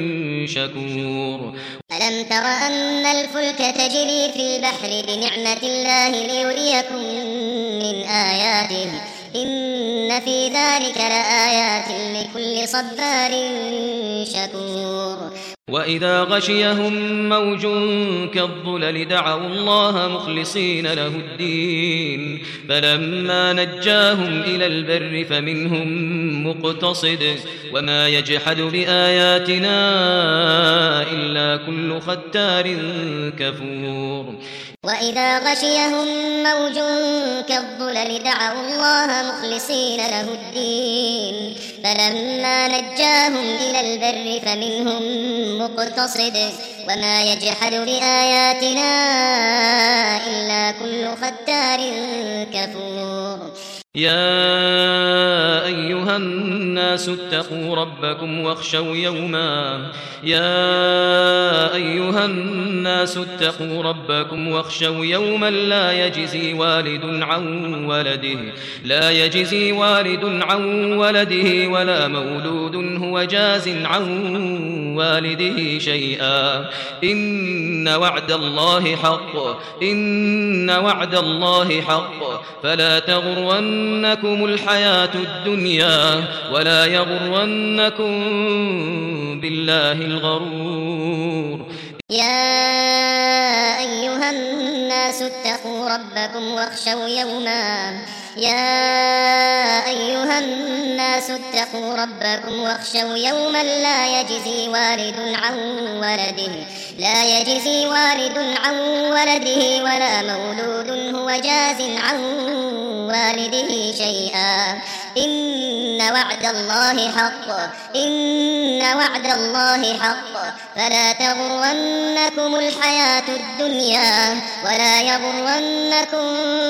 شكور. ألم تر أن الفلك تجري في البحر بنعمة الله ليريكم من آياته إن في ذلك لآيات لكل صبار شكور. وإذا غشيهم موج كالظلل دعوا الله مخلصين له الدين فلما نجاهم إلى البر فمنهم مقتصد وما يجحد بآياتنا إلا كل ختار كفور. وإذا غشيهم موج كالظلل دعوا الله مخلصين له الدين فلما نجاهم إلى البر فمنهم مقتصد وما يجحد بآياتنا إلا كل ختار كفور. يا أيها الناس اتقوا ربكم واخشوا يوما يا أيها الناس اتقوا ربكم واخشوا يوما لا يجزي والد عن ولده لا يجزي والد عن ولده ولا مولود هو جاز عن والده شيئا إن وعد الله حق إن وعد الله حق فلا تغرنكم الحياة الدنيا ولا يغرنكم بالله الغرور. يا أيها الناس اتقوا ربكم واخشوا يوما يا أيها الناس اتقوا ربكم واخشوا يوما لا يجزي والد عن ولده لا يجزي والد عن ولده ولا مولود هو جاز عن والده شيئا إن وعد الله حق إن وعد الله حق فلا تغرنكم الحياة الدنيا ولا يغرنكم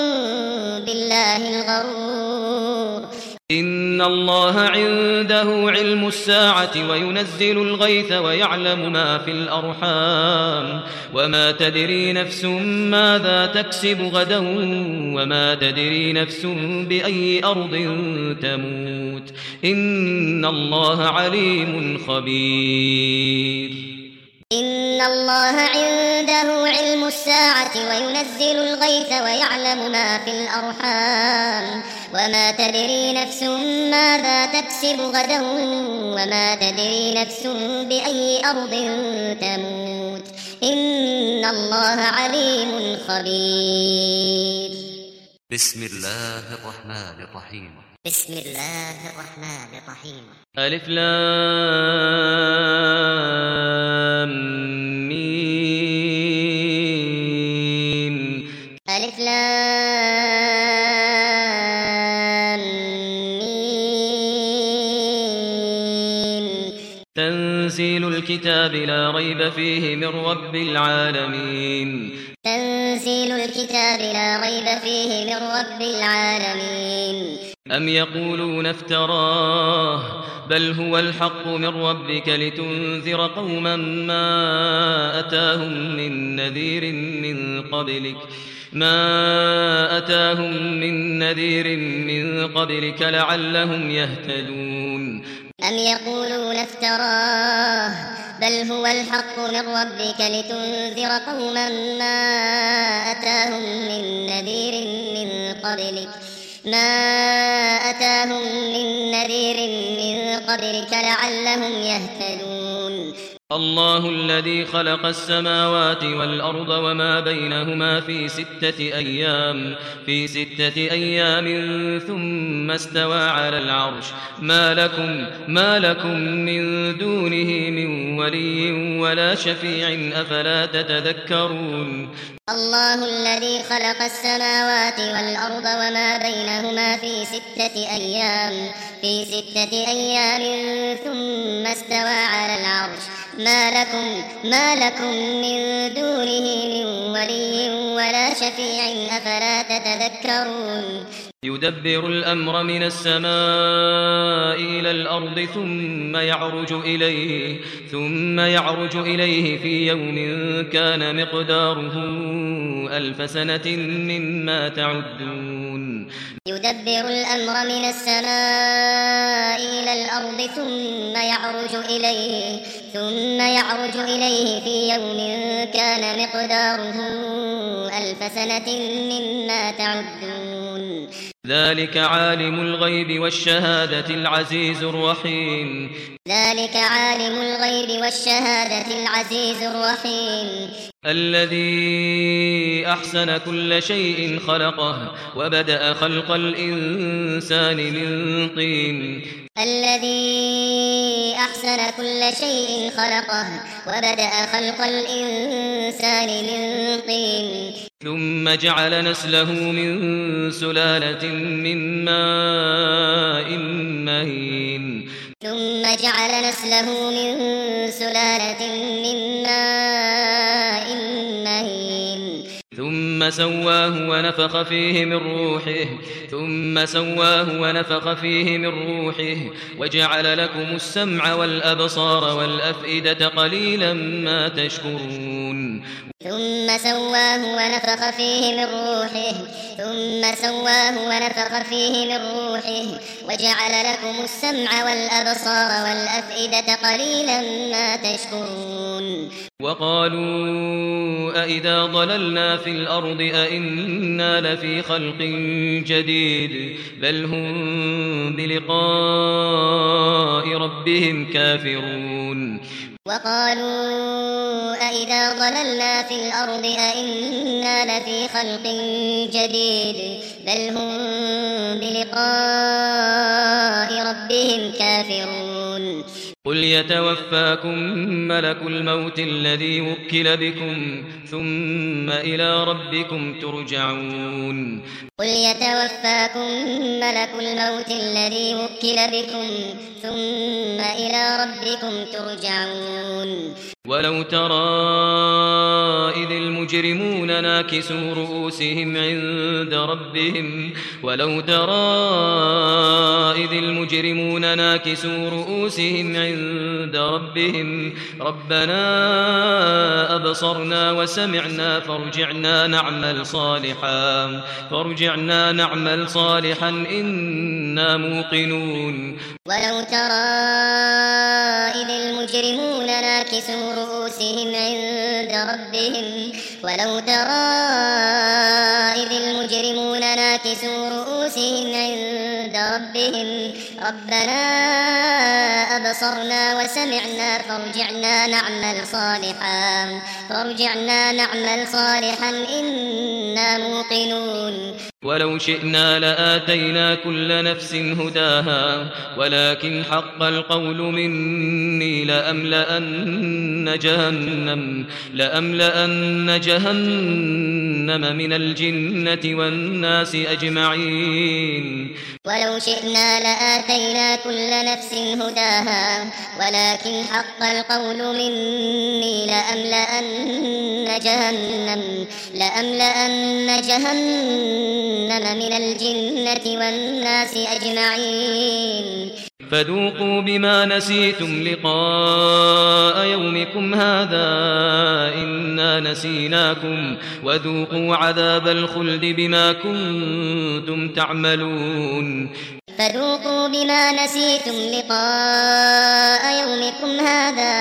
بالله الغرور. إن الله عنده علم الساعة وينزل الغيث ويعلم ما في الأرحام وما تدري نفس ماذا تكسب غدا وما تدري نفس بأي أرض تموت إن الله عليم خبير. إن الله عنده علم الساعة وينزل الغيث ويعلم ما في الأرحام وما تدري نفس ماذا تكسب غدا وما تدري نفس بأي أرض تموت إن الله عليم خبير. بسم الله الرحمن الرحيم. بسم الله الرحمن الرحيم. ألف لام ميم. ألف لام ميم. تنزيل الكتاب لا ريب فيه من رب العالمين. تنزيل الكتاب لا ريب فيه من رب العالمين. أم يقولون افتراه بل هو الحق من ربك لتنذر قوما ما أتاهم من نذير من قبلك ما أتاهم من نذير من قبلك لعلهم يهتدون. أم يقولون افتراه بل هو الحق من ربك لتنذر قوما ما أتاهم من نذير من قبلك ما أتاهم من نذير من قبلك لعلهم يهتدون. الله الذي خلق السماوات والأرض وما بينهما في ستة أيام في ستة أيام ثم استوى على العرش ما لكم ما لكم من دونه من ولي ولا شفيع أفلا تتذكرون. الله الذي خلق السماوات والأرض وما بينهما في ستة أيام في ستة أيام ثم استوى على العرش ما لكم ما لكم من دونه من ولي ولا شفيع أفلا تتذكرون. يدبر الأمر من السماء إلى الأرض ثم يعرج إليه ثم يعرج إليه في يوم كان مقداره ألف سنة مما تعدون. يدبر الأمر من السماء إلى الأرض ثم يعرج إليه ثم يعرج إليه في يوم كان مقداره ألف سنة مما تعدون. ذلك عالم الغيب والشهادة العزيز الرحيم. ذلك عالم الغيب والشهادة العزيز الرحيم. الذي أحسن كل شيء خلقه وبدأ خلق الإنسان من طين. الذي أحسن كل شيء خلقه وبدأ خلق الإنسان من طين. ثم جعل نسله من سلالة من ماء مهين. ثم جعل نسله من سلالة من ماء مهين. ثم سواه ونفخ فيه من روحه ثم سواه ونفخ فيه من روحه وجعل لكم السمع والأبصار والأفئدة قليلا ما تشكرون. ثم سواه ونفخ فيه من روحه ثم سواه ونفخ فيه من روحه وجعل لكم السمع والأبصار والأفئدة قليلا ما تشكرون. وقالوا أئذا ضللنا في الأرض أئنا لفي خلق جديد بل هم بلقاء ربهم كافرون. وقالوا أئذا ضللنا في الأرض أئنا لفي خلق جديد بل هم بلقاء ربهم كافرون. قل يتوفاكم ملك الموت الذي وكل بكم ثم إلى ربكم ترجعون. قل يتوفاكم ملك الموت الذي وكل بكم ثم إلى ربكم ترجعون. ولو ترى إذ المجرمون ناكسوا رؤوسهم عند ربهم ولو ترى إذ المجرمون ناكسوا رؤوسهم عند ربهم ربنا أبصرنا وسمعنا فارجعنا نعمل صالحا فارجعنا نعمل صالحا إنا موقنون. ولو ترى إذ المجرمون ناكسوا رؤوسهم عند ربهم ولو ترى إذ المجرمون ناكسوا رؤوسهم عند ربهم ربنا أبصرنا وسمعنا فارجعنا نعمل صالحا فارجعنا نعمل صالحا إنا موقنون ولو شئنا لآتينا كل نفس هداها ولكن حق القول مني لأملأن جهنم لأملأن جهنم من الجنة والناس أجمعين ولو شئنا لآتينا كل نفس هداها ولكن حق القول مني لأملأن جهنم لأملأن جهنم من الجنة والناس أجمعين فذوقوا بما نسيتم لقاء يومكم هذا إنا نسيناكم وذوقوا عذاب الخلد بما كنتم تعملون فذوقوا بما نسيتم لقاء يومكم هذا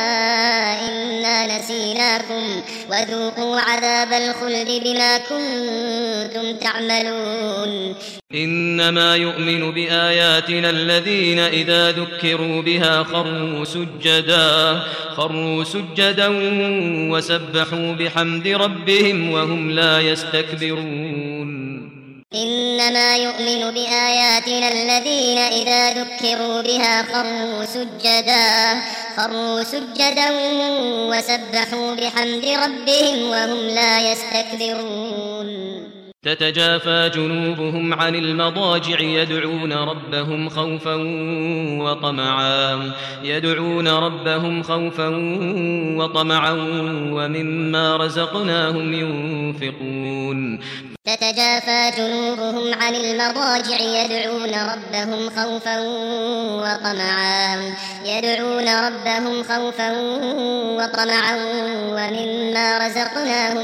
إنا نسيناكم وذوقوا عذاب الخلد بما كنتم تعملون إنما يؤمن بآياتنا الذين إذا ذكروا بها خروا سجدا خروا سجدا وسبحوا بحمد ربهم وهم لا يستكبرون إنما يؤمن بآياتنا الذين إذا ذكروا بها خروا سجدا خروا سجدا وسبحوا بحمد ربهم وهم لا يستكبرون تتجافى جنوبهم عن المضاجع يدعون ربهم خوفا وطمعا يدعون ربهم خوفا وطمعا ومما رزقناهم ينفقون تتجافى جنوبهم عن المضاجع يدعون ربهم خوفا وطمعا يدعون ربهم خوفا وطمعا ومما رزقناهم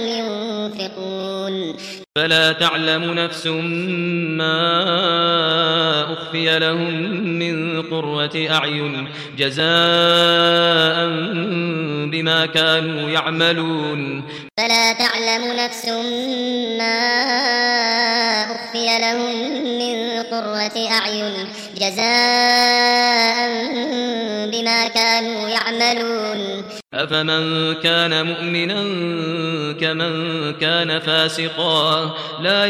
ينفقون فلا تعلم نفس ما أخفي لهم من قرة أعين جزاء بما كانوا يعملون فلا تعلم نفس ما أخفي لهم من قرة أعين جزاء بما كانوا يعملون أفمن كان مؤمنا كمن كان فاسقا لا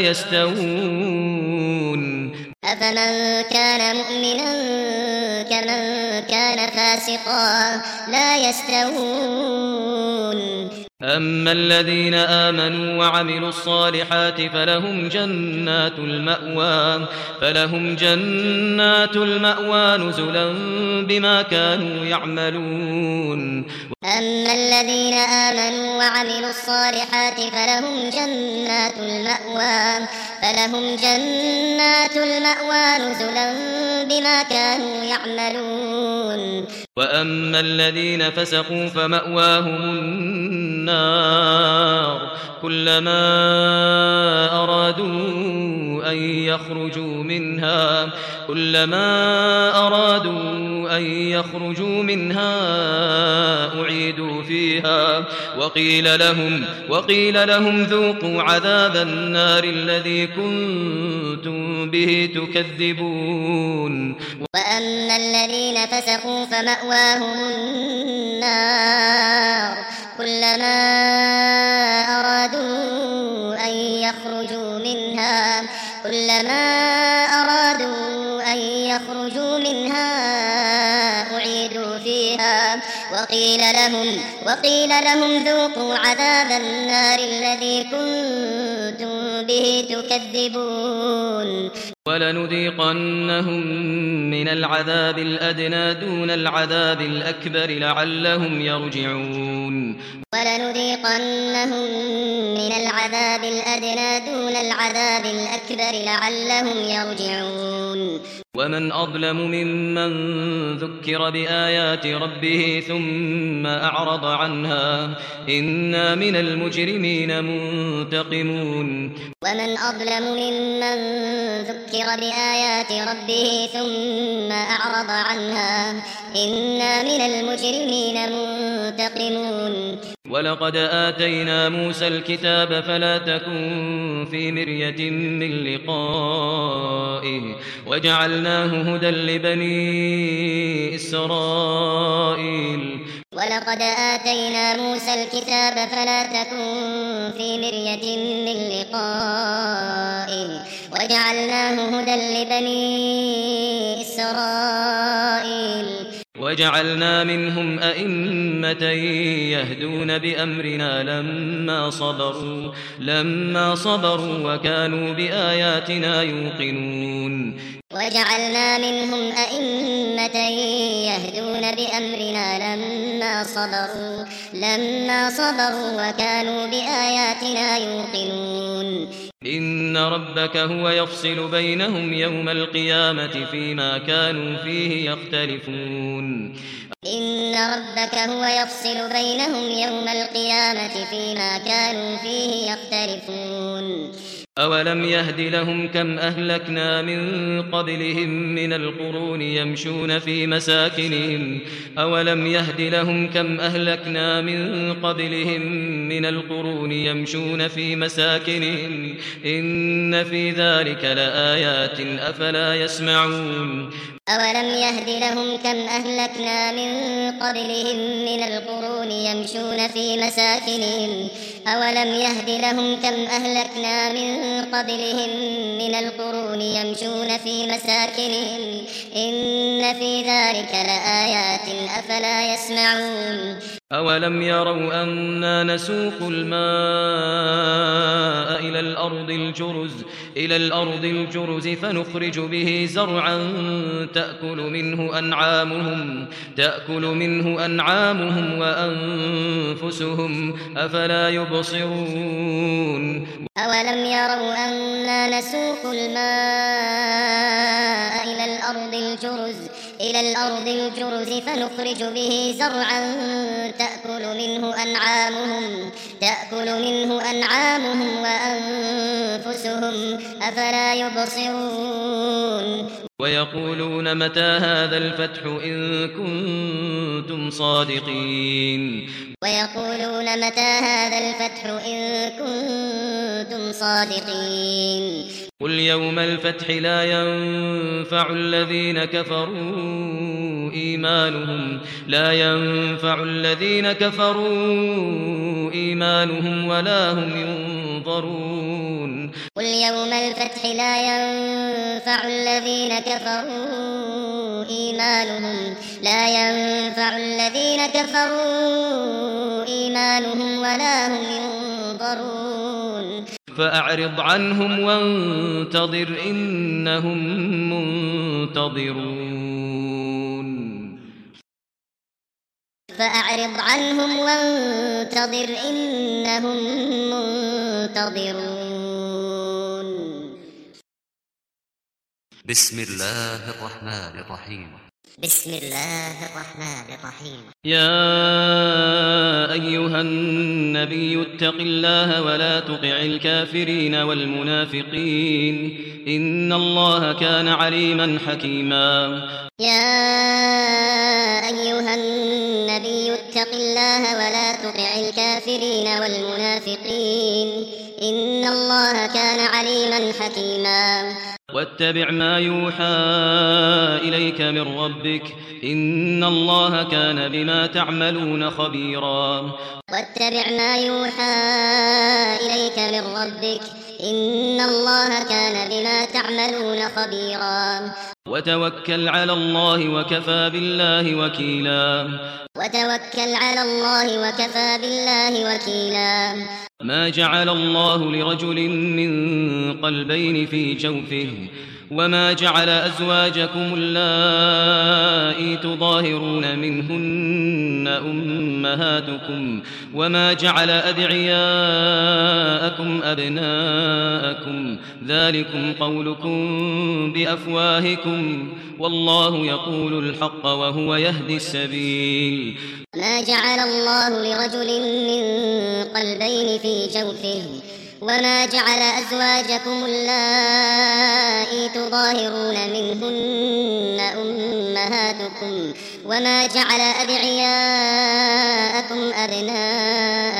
يستوون أفمن كان مؤمنا كمن كان فاسقا لا يستوون أما الذين آمنوا وعملوا الصالحات فلهم جنات المأوى فلهم جنات المأوى نزلا بما كانوا يعملون أما الذين آمنوا وعملوا الصالحات فلهم جنات المأوى فلهم جنات المأوى نزلا بما كانوا يعملون وأما الذين فسقوا فمأواهم النار كلما أرادوا أن يخرجوا منها كلما أرادوا أن يخرجوا منها أعيدوا فيها وقيل لهم وقيل لهم ذوقوا عذاب النار الذي كنتم به تكذبون وأما الذين فسقوا فمأواهم النار كلما أرادوا أن يخرجوا منها كلما أرادوا أن يخرجوا منها أعيدوا فيها وقيل لهم وقيل لهم ذوقوا عذاب النار الذي كنتم به تكذبون ولنذيقنهم من العذاب الأدنى دون العذاب الأكبر لعلهم يرجعون ولنذيقنهم من العذاب الأدنى دون العذاب الأكبر لعلهم يرجعون ومن أظلم ممن ذكر بآيات ربه ثم أعرض عنها إنا من المجرمين منتقمون ومن أظلم ممن ذكر بآيات ربه ثم أعرض عنها إنا من المجرمين منتقمون ولقد آتينا موسى الكتاب فلا تكن في مرية من لقائه وجعلناه هدى لبني إسرائيل ولقد آتينا موسى الكتاب فلا تكن في مرية من لقائه وجعلناه هدى لبني إسرائيل وجعلنا منهم أئمة يهدون بأمرنا لما صبروا لما صبروا وكانوا بآياتنا يوقنون وجعلنا منهم أئمة يهدون بأمرنا لما صبروا لما صبروا وكانوا بآياتنا يوقنون إن ربك هو يفصل بينهم يوم القيامة فيما كانوا فيه يختلفون إن ربك هو يفصل بينهم يوم القيامة فيما كانوا فيه يختلفون أولم يهد لهم كم أهلكنا من قبلهم من القرون يمشون في مساكنهم أولم يهد لهم كم أهلكنا من قبلهم من القرون يمشون في مساكنهم إن في ذلك لآيات أفلا يسمعون أولم يهد لهم كم أهلكنا من قبلهم من القرون يمشون في مساكنهم أولم يهد لهم كم أهلكنا من قبلهم من القرون يمشون في مساكنهم إن في ذلك لآيات أفلا يسمعون أولم يروا أنا نسوق الماء إلى الأرض الجرز إلى الأرض الجرز فنخرج به زرعا تأكل منه أنعامهم تأكل منه أنعامهم وأنفسهم أفلا يبصرون أولم يروا أنا نسوق الماء إلى الأرض الجرز إلى الأرض الجرز فنخرج به زرعا تأكل منه أنعامهم تأكل منه أنعامهم وأنفسهم أفلا يبصرون ويقولون متى هذا الفتح إن كنتم صادقين ويقولون متى هذا الفتح إن كنتم صادقين قل يوم الفتح لا ينفع الذين كفروا إيمانهم لا ينفع الذين كفروا إيمانهم ولا هم ينظرون قل يوم الفتح لا ينفع الذين كفروا إيمانهم لا ينفع الذين كفروا إيمانهم ولا هم ينظرون فأعرض عنهم وانتظر إنهم منتظرون فأعرض عنهم وانتظر إنهم منتظرون بسم الله الرحمن الرحيم بسم الله الرحمن الرحيم يا أيها النبي اتق الله ولا تطع الكافرين والمنافقين إن الله كان عليما حكيما يا أيها النبي اتق الله ولا تطع الكافرين والمنافقين إن الله كان عليما حكيما واتبع ما يوحى إليك من ربك إن الله كان بما تعملون خبيرا واتبع ما يوحى إليك من ربك إن الله كان بما تعملون خبيرا وتوكل على الله وكفى بالله وكيلا وتوكل على الله وكفى بالله وكيلا ما جعل الله لرجل من قلبين في جوفه وما جعل أزواجكم اللائي تظاهرون منهن أمهاتكم وما جعل أدعياءكم أبناءكم ذلكم قولكم بأفواهكم والله يقول الحق وهو يهدي السبيل ما جعل الله لرجل من قلبين في جوفه وما جعل أزواجكم اللائي تظاهرون منهن أمهاتكم وما جعل أدعياءكم أبناءكم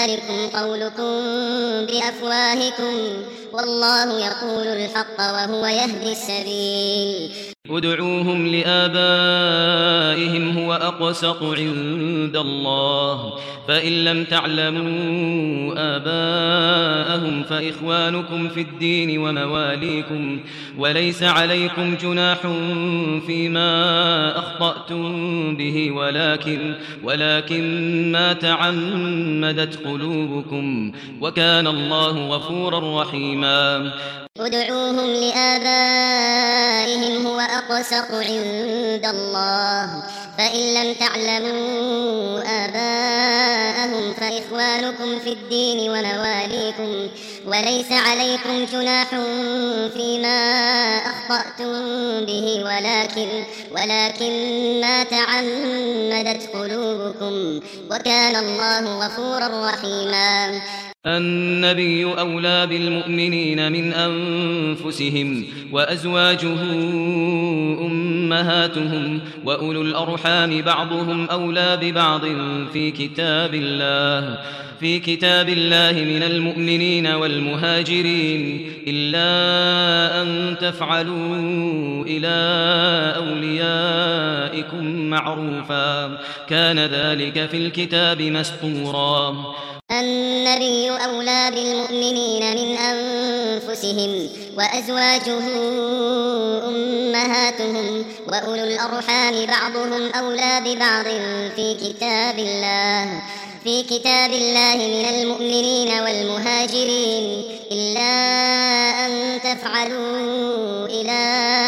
ذلكم قولكم بأفواهكم والله يقول الحق وهو يهدي السبيل ادعوهم لآبائهم هو أقسط عند الله فإن لم تعلموا آباءهم فإخوانكم في الدين ومواليكم وليس عليكم جناح فيما أخطأتم به ولكن ولكن ما تعمدت قلوبكم وكان الله غفورا رحيما ادعوهم لآبائهم هو أقسط عند الله فإن لم تعلموا آباءهم فإخوانكم في الدين ومواليكم وليس عليكم جناح فيما أخطأتم به ولكن ولكن ما تعمدت قلوبكم وكان الله غفورا رحيما النبي أولى بالمؤمنين من أنفسهم وأزواجه أمهاتهم وأولو الأرحام بعضهم أولى ببعض في كتاب الله في كتاب الله من المؤمنين والمهاجرين إلا أن تفعلوا إلى أوليائكم معروفا كان ذلك في الكتاب مسطورا النبي أولى بالمؤمنين من أنفسهم وأزواجه أمهاتهم وأولو الأرحام بعضهم أولى ببعض في كتاب الله في كتاب الله من المؤمنين والمهاجرين إلا أن تفعلوا إلى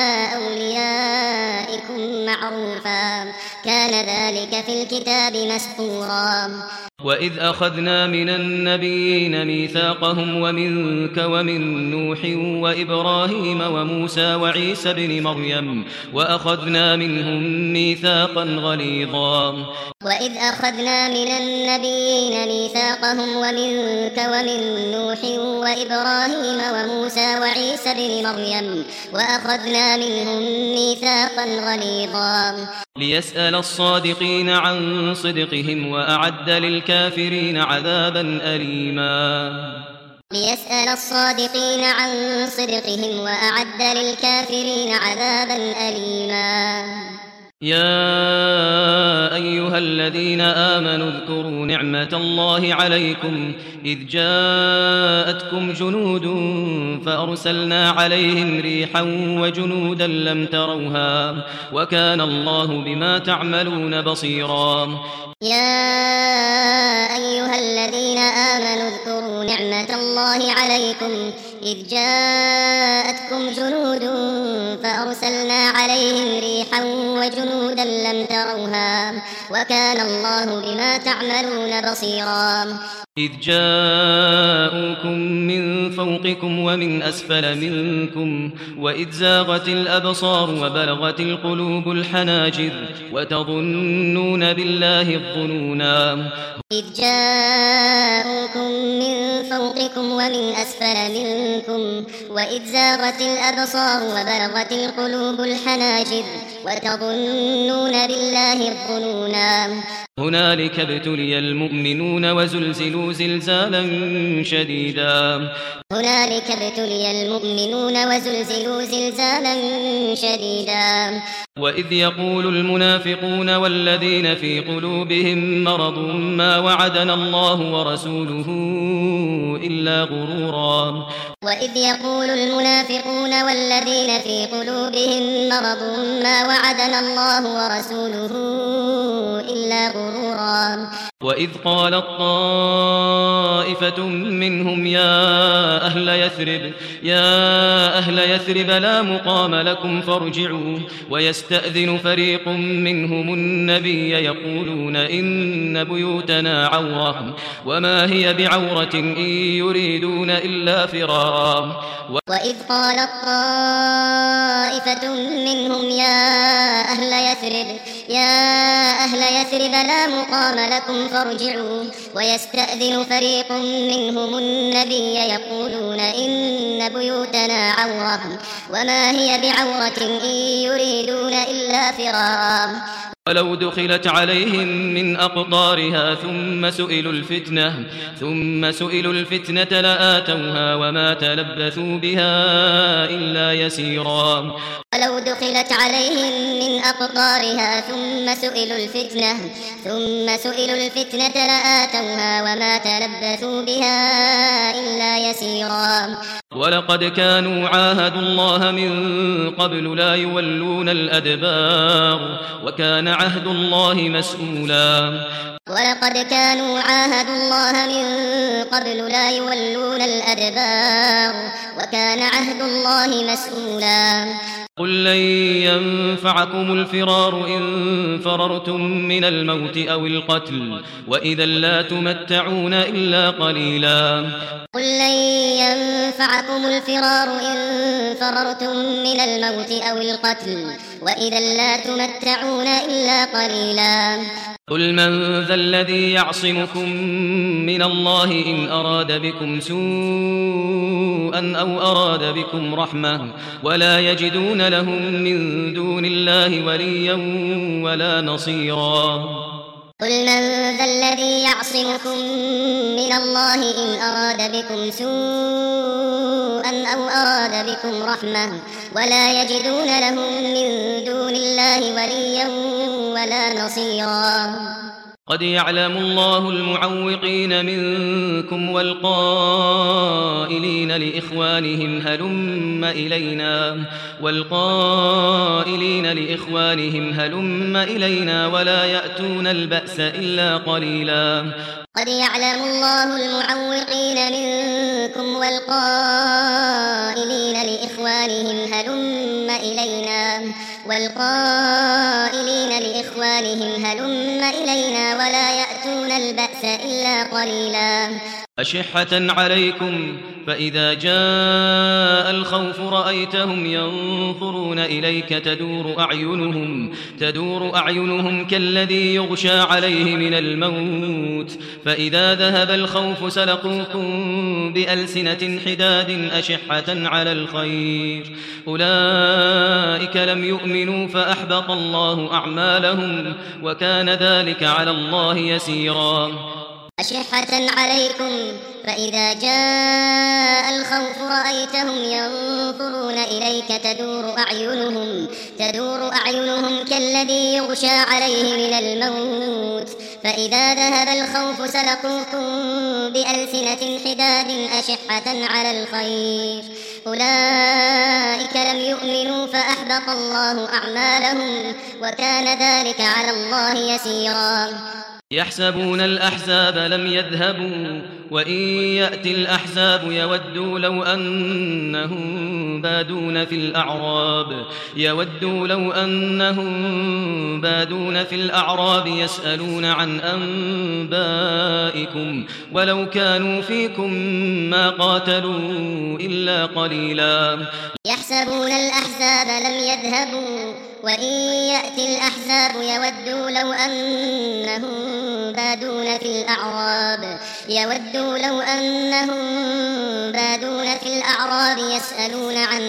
أوليائكم معروفا كان ذلك في الكتاب مسطورا وإذ أخذنا من النبيين ميثاقهم ومنك ومن نوح وإبراهيم وموسى وعيسى بن مريم وأخذنا منهم ميثاقا غليظا وإذ أخذنا من النبيين ميثاقهم ومنك ومن نوح وإبراهيم وموسى وعيسى بن مريم وأخذنا منهم ميثاقا غليظا ليسأل الصادقين عن صدقهم وأعد للكافرين عذابا أليما ليسأل الصادقين عن صدقهم وأعد للكافرين عذابا أليما يا أيها الذين آمنوا اذكروا نعمة الله عليكم إذ جاءتكم جنود فأرسلنا عليهم ريحا وجنودا لم تروها وكان الله بما تعملون بصيرا يا أيها الذين آمنوا اذكروا نعمة الله عليكم إذ جاءتكم جنود فأرسلنا عليهم ريحا وجنودا لم تروها وكان الله بما تعملون بصيرا إذ جاءوكم من فوقكم ومن أسفل منكم وإذ زاغت الأبصار وبلغت القلوب الحناجر وتظنون بالله الظنونا إذ جاءوكم من فوقكم ومن أسفل منكم وإذ زاغت الأبصار وبلغت القلوب الحناجر وتظنون بالله الظنونا هنالك ابتلي المؤمنون وزلزلوا زلزالا شديدا هنالك ابتلي المؤمنون وزلزلوا زلزالا شديدا وإذ يقول المنافقون والذين في قلوبهم مرض ما وعدنا الله ورسوله إلا غرورا وإذ يقول المنافقون والذين في قلوبهم مرض ما وعدنا الله ورسوله إلا غرورا وإذ قالت طائفة منهم يا أهل يثرب يا أهل يثرب لا مقام لكم فارجعوا ويستأذن فريق منهم النبي يقولون إن بيوتنا عورة وما هي بعورة إن يريدون إلا فرارا وإذ قالت طائفة منهم يا أهل يثرب يا أهل يثرب لا مقام لكم فارجعوا ويستأذن فريق منهم النبي يقولون إن بيوتنا عورة وما هي بعورة إن يريدون إلا فرارا ولو دخلت عليهم من أقطارها ثم سئلوا الفتنة ثم سئلوا الفتنة لآتوها وما تلبثوا بها إلا يسيرا ولو دخلت عليهم من أقطارها ثم سئلوا الفتنة ثم سئلوا الفتنة لآتوها وما تلبثوا بها إلا يسيرا ولقد كانوا عاهدوا الله من قبل لا يولون الأدبار وكان عهد الله مسؤولا ولقد كانوا عاهدوا الله من قبل لا يولون الأدبار وكان عهد الله مسؤولا قل لن ينفعكم الفرار إن فررتم من الموت أو القتل وإذا لا تمتعون إلا قليلا قل لن ينفعكم الفرار إن فررتم من الموت أو القتل وإذا لا تمتعون إلا قليلا قل من ذا الذي يعصمكم من الله إن أراد بكم سوءا أو أراد بكم رحمة ولا يجدون لهم من دون الله وليا ولا نصيرا قل من ذا الذي يعصمكم من الله إن أراد بكم سوءا أو أراد بكم رحمة ولا يجدون لهم من دون الله وليا ولا نصيرا قد يعلم الله المعوقين منكم والقائلين لإخوانهم هلم إلينا والقائلين لإخوانهم هلم إلينا ولا يأتون البأس إلا قليلا قد يعلم الله المعوقين منكم والقائلين لإخوانهم هلم إلينا والقائلين لإخوانهم هلم إلينا ولا يأتون البأس إلا قليلا أشحة عليكم فإذا جاء الخوف رأيتهم ينظرون إليك تدور أعينهم تدور أعينهم كالذي يغشى عليه من الموت فإذا ذهب الخوف سلقوكم بألسنة حداد أشحة على الخير أولئك لم يؤمنوا فأحبط الله أعمالهم وكان ذلك على الله يسيرا أشحة عليكم فإذا جاء الخوف رأيتهم ينظرون إليك تدور أعينهم تدور أعينهم كالذي يغشى عليه من الموت فإذا ذهب الخوف سلقوكم بألسنة حداد أشحة على الخير أولئك لم يؤمنوا فأحبط الله أعمالهم وكان ذلك على الله يسيرا يحسبون الأحزاب لم يذهبوا وإن يأتي الأحزاب يودوا لو أنهم بادون في الأعراب يودوا لو أنهم بادون في الأعراب يسألون عن أنبائكم ولو كانوا فيكم ما قاتلوا إلا قليلا يحسبون الأحزاب لم يذهبوا وإن يأتي الأحزاب يودوا لو أنهم بادون في الأعراب يودوا لو أنهم بادون في الأعراب يسألون عن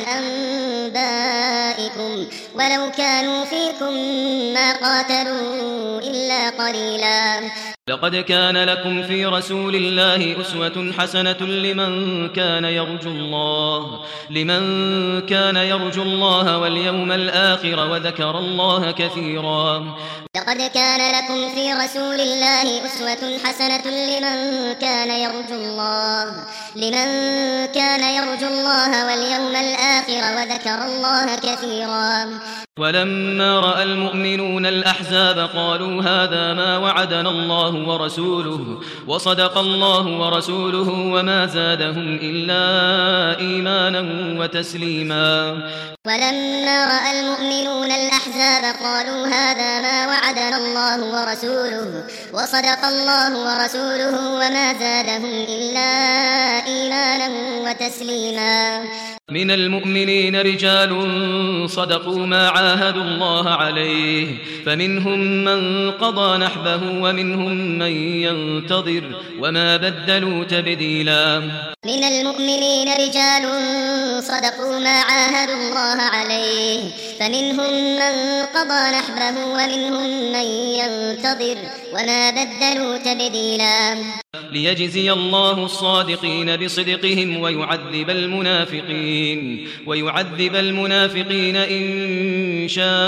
أنبائكم ولو كانوا فيكم ما قاتلوا إلا قليلا لقد كان لكم في رسول الله أسوة حسنة لمن كان يرجو الله لمن كان يرجو الله واليوم الآخر وذكر الله كثيرا لقد كان لكم في رسول الله أسوة حسنة لمن كان يرجو الله لمن كان يرجو الله واليوم الآخر وذكر الله كثيرا ولما رأى المؤمنون الأحزاب قالوا هذا ما وعدنا الله ورسوله وصدق الله ورسوله وما زادهم إلا إيمانا وتسليما ولما رأى المؤمنون الأحزاب قالوا هذا ما وعدنا الله ورسوله وصدق الله ورسوله وما زادهم إلا إيمانا وتسليما من المؤمنين رجال صدقوا ما عاهدوا الله عليه فمنهم من قضى نحبه ومنهم من ينتظر وما بدلوا تبديلا من المؤمنين رجال صدقوا ما عاهدوا الله عليه فمنهم من قضى نحبه ومنهم من ينتظر وما بدلوا تبديلا ليجزي الله الصادقين بصدقهم ويعذب المنافقين ويعذب المنافقين إن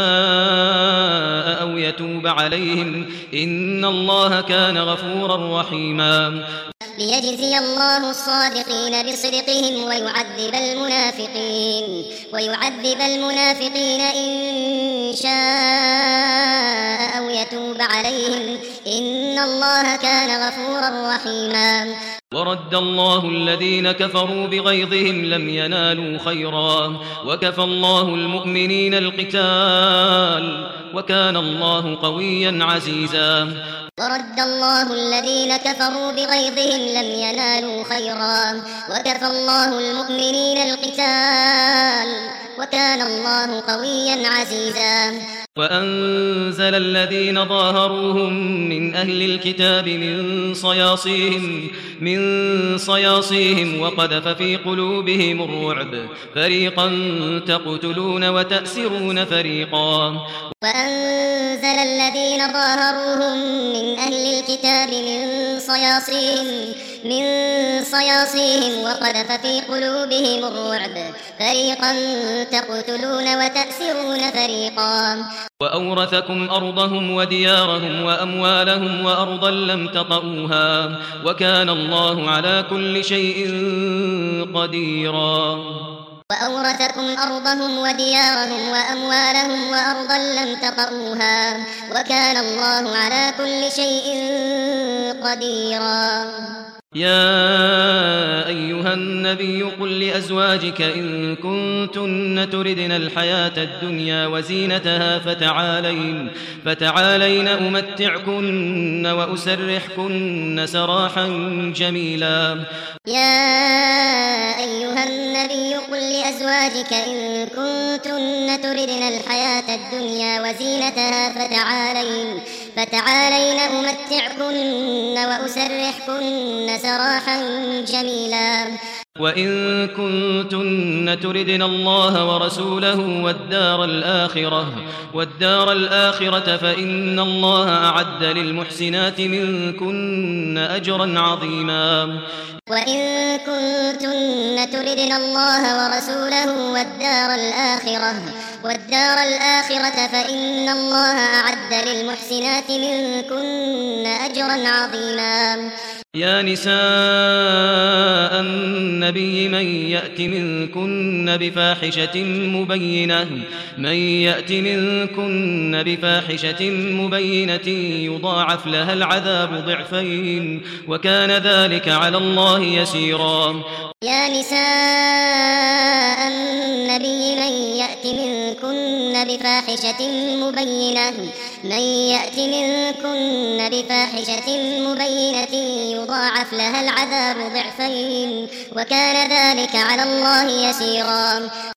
شاء أو يتوب عليهم إن الله كان غفورا رحيما ليجزي الله الصادقين بصدقهم ويعذب المنافقين ويعذب المنافقين إن شاء أو يتوب عليهم إن الله كان غفورا رحيما ورد الله الذين كفروا بغيظهم لم ينالوا خيرا وكفى الله المؤمنين القتال وكان الله قويا عزيزا ورد الله الذين كفروا بغيظهم لم ينالوا خيرا وكفى الله المؤمنين القتال وكان الله قويا عزيزا وأنزل الذين ظاهروهم من أهل الكتاب من صياصيهم من صياصيهم وقذف في قلوبهم الرعب فريقا تقتلون وتأسرون فريقا وأنزل الذين ظاهروهم من أهل الكتاب من صياصيهم من صياصيهم وقذف في قلوبهم الرعب فريقا تقتلون وتأسرون فريقا وأورثكم أرضهم وديارهم وأموالهم وأرضا لم تطئوها وكان الله على كل شيء قديرا وأورثكم أرضهم وديارهم وأموالهم وأرضا لم تطئوها وكان الله على كل شيء قديرا يا أيها النبي قل لأزواجك إن كنتن تردن الحياة الدنيا وزينتها فتعالين فتعالين أمتعكن وأسرحكن سراحا جميلا يا أيها النبي قل لأزواجك إن كنتن تردن الحياة الدنيا وزينتها فتعالين فتعالين أمتعكن وأسرحكن سراحا جميلا وإن كنتن تردن الله ورسوله والدار الآخرة والدار الآخرة فإن الله أعد للمحسنات منكن أجرا عظيما وإن كنتن تردن الله ورسوله والدار الآخرة والدار الآخرة فإن الله أعد للمحسنات منكن أجرا عظيما يا نساء النبي من يأت منكن بفاحشة مبينة من يأت منكن بفاحشة مبينة يضاعف لها العذاب ضعفين وكان ذلك على الله يسيرا يا نساء النبي من يأت منكن بفاحشة مبينة من يأت منكن بفاحشة مبينة يضاعف لها العذاب ضعفين وكان ذلك على الله يسيرا